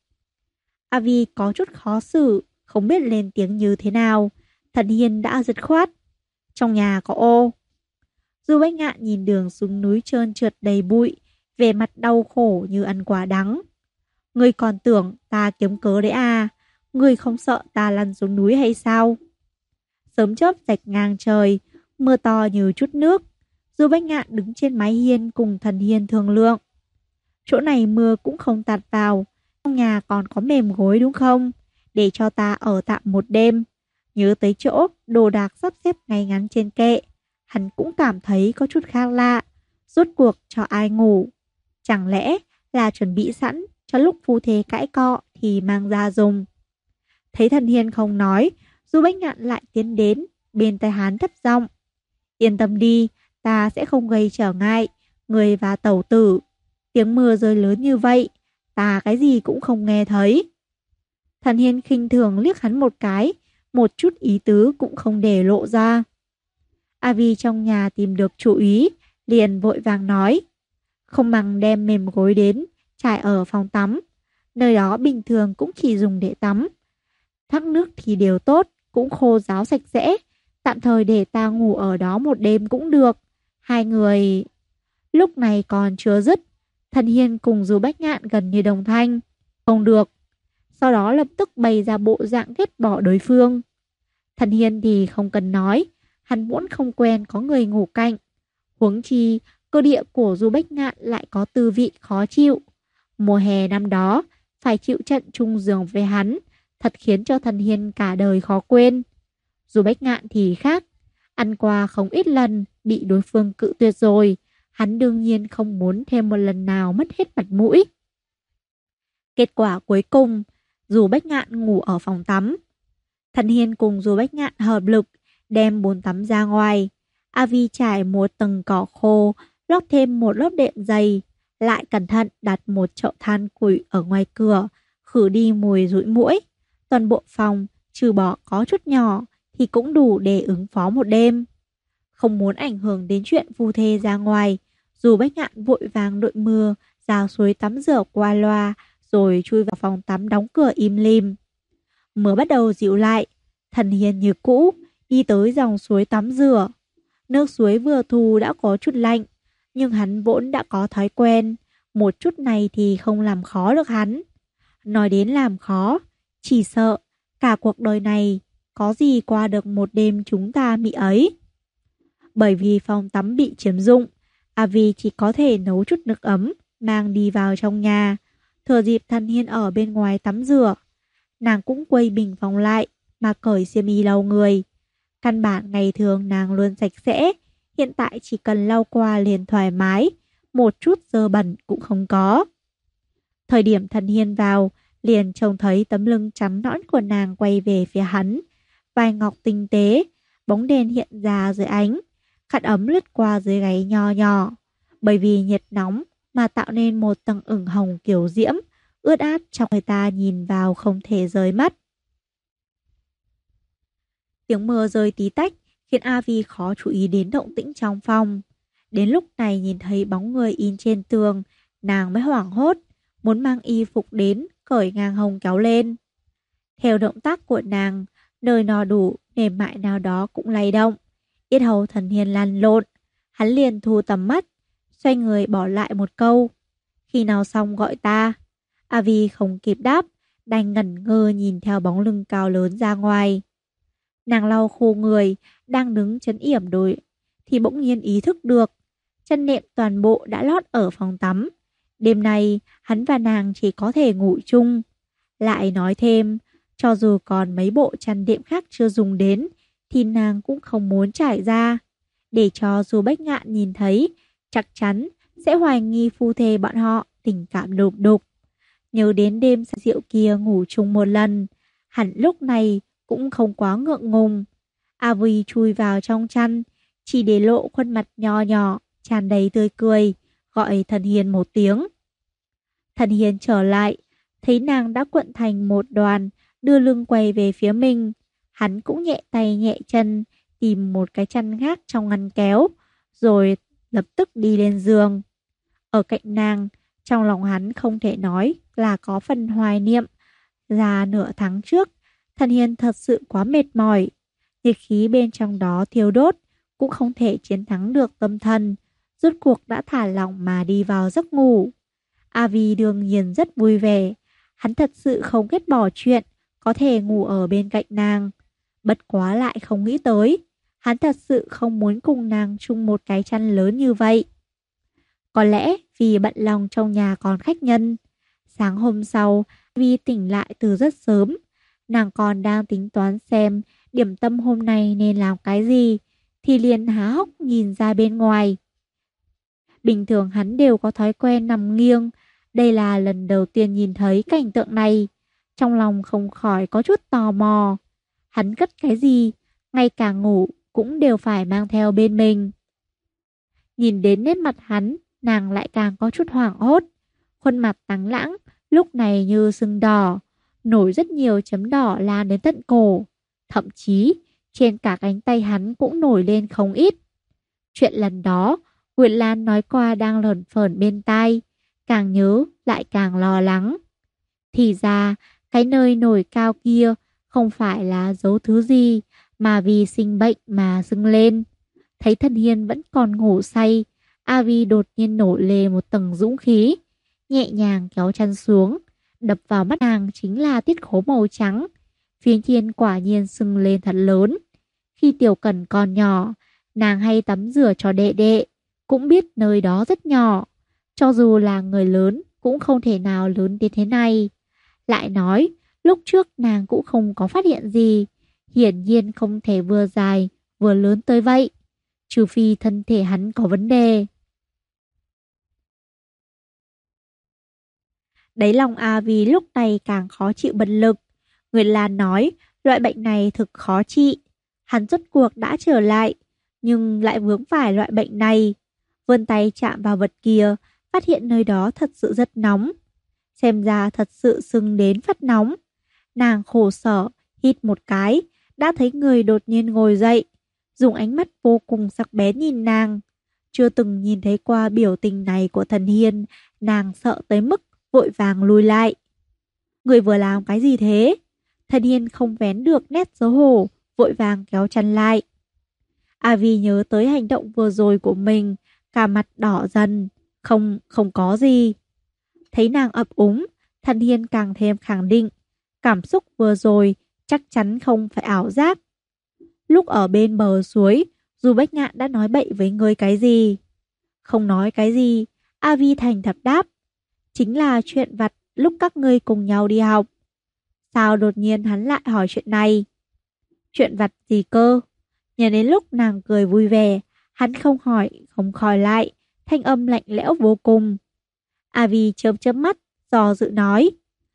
A Vi có chút khó xử, không biết lên tiếng như thế nào. Thần Hiên đã dứt khoát. Trong nhà có ô. Du Bách Ngạn nhìn đường xuống núi trơn trượt đầy bụi, vẻ mặt đau khổ như ăn quả đắng. Ngươi còn tưởng ta kiếm cớ đấy à? Ngươi không sợ ta lăn xuống núi hay sao? Sớm chớp rạch ngang trời, mưa to như chút nước. Du Bách Ngạn đứng trên mái hiên cùng Thần Hiên thương lượng. Chỗ này mưa cũng không tạt vào, trong nhà còn có mềm gối đúng không? Để cho ta ở tạm một đêm. Nhớ tới chỗ đồ đạc sắp xếp ngay ngắn trên kệ, hắn cũng cảm thấy có chút khác lạ. Rốt cuộc cho ai ngủ? Chẳng lẽ là chuẩn bị sẵn cho lúc phu thê cãi cọ thì mang ra dùng? Thấy Thần Hiên không nói, Du Bách Ngạn lại tiến đến, bên tai hắn thấp giọng. Yên tâm đi, ta sẽ không gây trở ngại, người và tẩu tử. Tiếng mưa rơi lớn như vậy, ta cái gì cũng không nghe thấy. Thần Hiên khinh thường liếc hắn một cái, một chút ý tứ cũng không để lộ ra. A Vi trong nhà tìm được chủ ý, liền vội vàng nói. Không bằng đem mềm gối đến, trải ở phòng tắm. Nơi đó bình thường cũng chỉ dùng để tắm. Thác nước thì đều tốt, cũng khô ráo sạch sẽ. Tạm thời để ta ngủ ở đó một đêm cũng được. Hai người... Lúc này còn chưa dứt, Thần Hiên cùng Du Bách Ngạn gần như đồng thanh. Không được. Sau đó lập tức bày ra bộ dạng ghét bỏ đối phương. Thần Hiên thì không cần nói, hắn vốn không quen có người ngủ cạnh. Huống chi, cơ địa của Du Bách Ngạn lại có tư vị khó chịu. Mùa hè năm đó, phải chịu trận chung giường với hắn, thật khiến cho Thần Hiên cả đời khó quên. Du Bách Ngạn thì khác, ăn qua không ít lần, bị đối phương cự tuyệt rồi. Hắn đương nhiên không muốn thêm một lần nào mất hết mặt mũi. Kết quả cuối cùng, Du Bách Ngạn ngủ ở phòng tắm. Thần Hiên cùng Du Bách Ngạn hợp lực, đem bồn tắm ra ngoài. A Vi trải một tầng cỏ khô, lót thêm một lớp đệm dày, lại cẩn thận đặt một chậu than củi ở ngoài cửa, khử đi mùi rụi muỗi. Toàn bộ phòng, trừ bỏ có chút nhỏ, thì cũng đủ để ứng phó một đêm. Không muốn ảnh hưởng đến chuyện phu thê ra ngoài, dù Bách Ngạn vội vàng đội mưa, ra suối tắm rửa qua loa, rồi chui vào phòng tắm đóng cửa im lìm. Mưa bắt đầu dịu lại, Thần Hiền như cũ, đi tới dòng suối tắm rửa. Nước suối vừa thu đã có chút lạnh, nhưng hắn vốn đã có thói quen, một chút này thì không làm khó được hắn. Nói đến làm khó, chỉ sợ cả cuộc đời này có gì qua được một đêm chúng ta mị ấy. Bởi vì phòng tắm bị chiếm dụng, Avi chỉ có thể nấu chút nước ấm, mang đi vào trong nhà. Thừa dịp Thần Hiên ở bên ngoài tắm rửa, nàng cũng quây bình phòng lại mà cởi xiêm y lau người. Căn bản ngày thường nàng luôn sạch sẽ, hiện tại chỉ cần lau qua liền thoải mái, một chút dơ bẩn cũng không có. Thời điểm Thần Hiên vào, liền trông thấy tấm lưng trắng nõn của nàng quay về phía hắn. Vai ngọc tinh tế, bóng đèn hiện ra dưới ánh, khăn ấm lướt qua dưới gáy nho nhỏ. Bởi vì nhiệt nóng mà tạo nên một tầng ửng hồng kiểu diễm, ướt át cho người ta nhìn vào không thể rời mắt. Tiếng mưa rơi tí tách khiến Avi khó chú ý đến động tĩnh trong phòng. Đến lúc này nhìn thấy bóng người in trên tường, nàng mới hoảng hốt, muốn mang y phục đến, cởi ngang hông kéo lên. Theo động tác của nàng, nơi no đủ, mềm mại nào đó cũng lay động. Yết hầu Thần Hiên lăn lộn, hắn liền thu tầm mắt, xoay người bỏ lại một câu. Khi nào xong gọi ta? Avi không kịp đáp, đành ngẩn ngơ nhìn theo bóng lưng cao lớn ra ngoài. Nàng lau khô người, đang đứng trấn yểm đồi, thì bỗng nhiên ý thức được. Chân nệm toàn bộ đã lót ở phòng tắm. Đêm nay, hắn và nàng chỉ có thể ngủ chung. Lại nói thêm, cho dù còn mấy bộ chăn đệm khác chưa dùng đến, thì nàng cũng không muốn trải ra. Để cho dù Bách Ngạn nhìn thấy, chắc chắn sẽ hoài nghi phu thê bọn họ tình cảm đục đục. Nhớ đến đêm say rượu kia ngủ chung một lần, hẳn lúc này cũng không quá ngượng ngùng. Avi chui vào trong chăn, chỉ để lộ khuôn mặt nho nhỏ, tràn đầy tươi cười, gọi Thần Hiên một tiếng. Thần Hiên trở lại, thấy nàng đã cuộn thành một đoàn, đưa lưng quay về phía mình. Hắn cũng nhẹ tay nhẹ chân, tìm một cái chăn khác trong ngăn kéo, rồi lập tức đi lên giường. Ở cạnh nàng, trong lòng hắn không thể nói là có phần hoài niệm. Ra nửa tháng trước, Thần Hiên thật sự quá mệt mỏi. Nhiệt khí bên trong đó thiêu đốt, cũng không thể chiến thắng được tâm thần. Rốt cuộc đã thả lỏng mà đi vào giấc ngủ. Avi đương nhiên rất vui vẻ. Hắn thật sự không ghét bỏ chuyện có thể ngủ ở bên cạnh nàng. Bất quá lại không nghĩ tới, hắn thật sự không muốn cùng nàng chung một cái chăn lớn như vậy. Có lẽ vì bận lòng trong nhà còn khách nhân. Sáng hôm sau, Vi tỉnh lại từ rất sớm. Nàng còn đang tính toán xem điểm tâm hôm nay nên làm cái gì, thì liền há hốc nhìn ra bên ngoài. Bình thường hắn đều có thói quen nằm nghiêng. Đây là lần đầu tiên nhìn thấy cảnh tượng này. Trong lòng không khỏi có chút tò mò. Hắn cất cái gì, ngay cả ngủ cũng đều phải mang theo bên mình. Nhìn đến nét mặt hắn, nàng lại càng có chút hoảng hốt. Khuôn mặt trắng lãng, lúc này như sưng đỏ, nổi rất nhiều chấm đỏ lan đến tận cổ. Thậm chí, trên cả cánh tay hắn cũng nổi lên không ít. Chuyện lần đó, Nguyệt Lan nói qua đang lởn phởn bên tai, càng nhớ lại càng lo lắng. Thì ra, cái nơi nổi cao kia không phải là giấu thứ gì, mà vì sinh bệnh mà sưng lên. Thấy Thần Hiên vẫn còn ngủ say, Avi đột nhiên nổi lên một tầng dũng khí, nhẹ nhàng kéo chăn xuống. Đập vào mắt nàng chính là tiết khố màu trắng. Phía trên quả nhiên sưng lên thật lớn. Khi Tiểu Cần còn nhỏ, nàng hay tắm rửa cho đệ đệ, cũng biết nơi đó rất nhỏ. Cho dù là người lớn cũng không thể nào lớn đến thế này. Lại nói, lúc trước nàng cũng không có phát hiện gì. Hiển nhiên không thể vừa dài vừa lớn tới vậy, trừ phi thân thể hắn có vấn đề. Đáy lòng Avi lúc này càng khó chịu bất lực. Nguyệt Lan nói loại bệnh này thực khó trị. Hắn rốt cuộc đã trở lại, nhưng lại vướng phải loại bệnh này. Vươn tay chạm vào vật kia, phát hiện nơi đó thật sự rất nóng. Xem ra thật sự sưng đến phát nóng. Nàng khổ sở, hít một cái, đã thấy người đột nhiên ngồi dậy, dùng ánh mắt vô cùng sắc bén nhìn nàng. Chưa từng nhìn thấy qua biểu tình này của Thần Hiên, nàng sợ tới mức vội vàng lùi lại. Người vừa làm cái gì thế? Thần Hiên không vén được nét xấu hổ, vội vàng kéo chăn lại. A Vi nhớ tới hành động vừa rồi của mình, cả mặt đỏ dần. Không có gì. Thấy nàng ấp úng, Thần Hiên càng thêm khẳng định. Cảm xúc vừa rồi chắc chắn không phải ảo giác. Lúc ở bên bờ suối, Du Bách Ngạn đã nói bậy với ngươi cái gì? Không nói cái gì, A Vi thành thật đáp. Chính là chuyện vặt lúc các ngươi cùng nhau đi học. Sao đột nhiên hắn lại hỏi chuyện này? Chuyện vặt gì cơ? Nhớ đến lúc nàng cười vui vẻ, hắn không hỏi, không khỏi lại, thanh âm lạnh lẽo vô cùng. A Vi chớp chớp mắt, dò dự nói.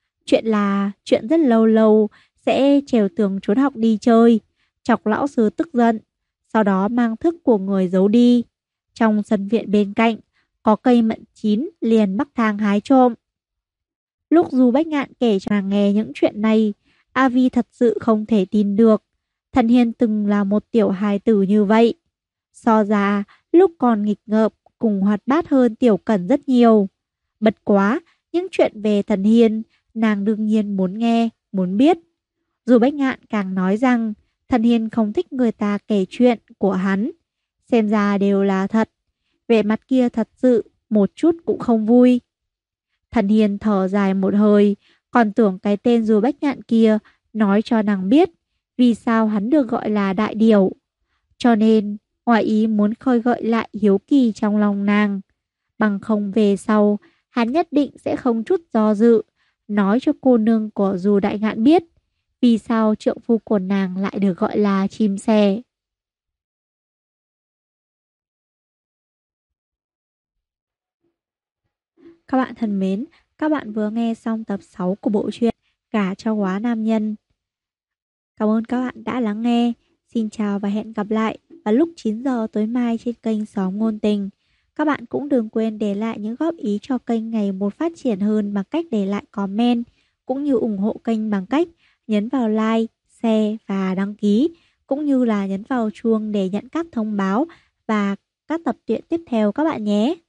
Chuyện rất lâu lâu, sẽ trèo tường trốn học đi chơi, chọc lão sư tức giận, sau đó mang thức của người giấu đi. Trong sân viện bên cạnh, có cây mận chín liền bắc thang hái trộm. Lúc Du Bách Ngạn kể cho nàng nghe những chuyện này, A Vi thật sự không thể tin được. Thần Hiên từng là một tiểu hài tử như vậy. So ra, lúc còn nghịch ngợm, cùng hoạt bát hơn Tiểu Cẩn rất nhiều. Bật quá, những chuyện về Thần Hiên, nàng đương nhiên muốn nghe, muốn biết. Du Bách Ngạn càng nói rằng, Thần Hiên không thích người ta kể chuyện của hắn. Xem ra đều là thật. Vẻ mặt kia thật sự, một chút cũng không vui. Thần Hiên thở dài một hơi, còn tưởng cái tên Du Bách Ngạn kia nói cho nàng biết vì sao hắn được gọi là đại điểu. Cho nên, ngoài ý muốn khơi gợi lại hiếu kỳ trong lòng nàng. Bằng không về sau, hắn nhất định sẽ không chút do dự, nói cho cô nương của Du Đại Ngạn biết vì sao trượng phu của nàng lại được gọi là chim sẻ. Các bạn thân mến, các bạn vừa nghe xong tập 6 của bộ truyện Gả cho quá nam nhân. Cảm ơn các bạn đã lắng nghe. Xin chào và hẹn gặp lại vào lúc 9 giờ tối mai trên kênh Xóm Ngôn Tình. Các bạn cũng đừng quên để lại những góp ý cho kênh ngày một phát triển hơn bằng cách để lại comment, cũng như ủng hộ kênh bằng cách nhấn vào like, share và đăng ký, cũng như là nhấn vào chuông để nhận các thông báo và các tập truyện tiếp theo các bạn nhé.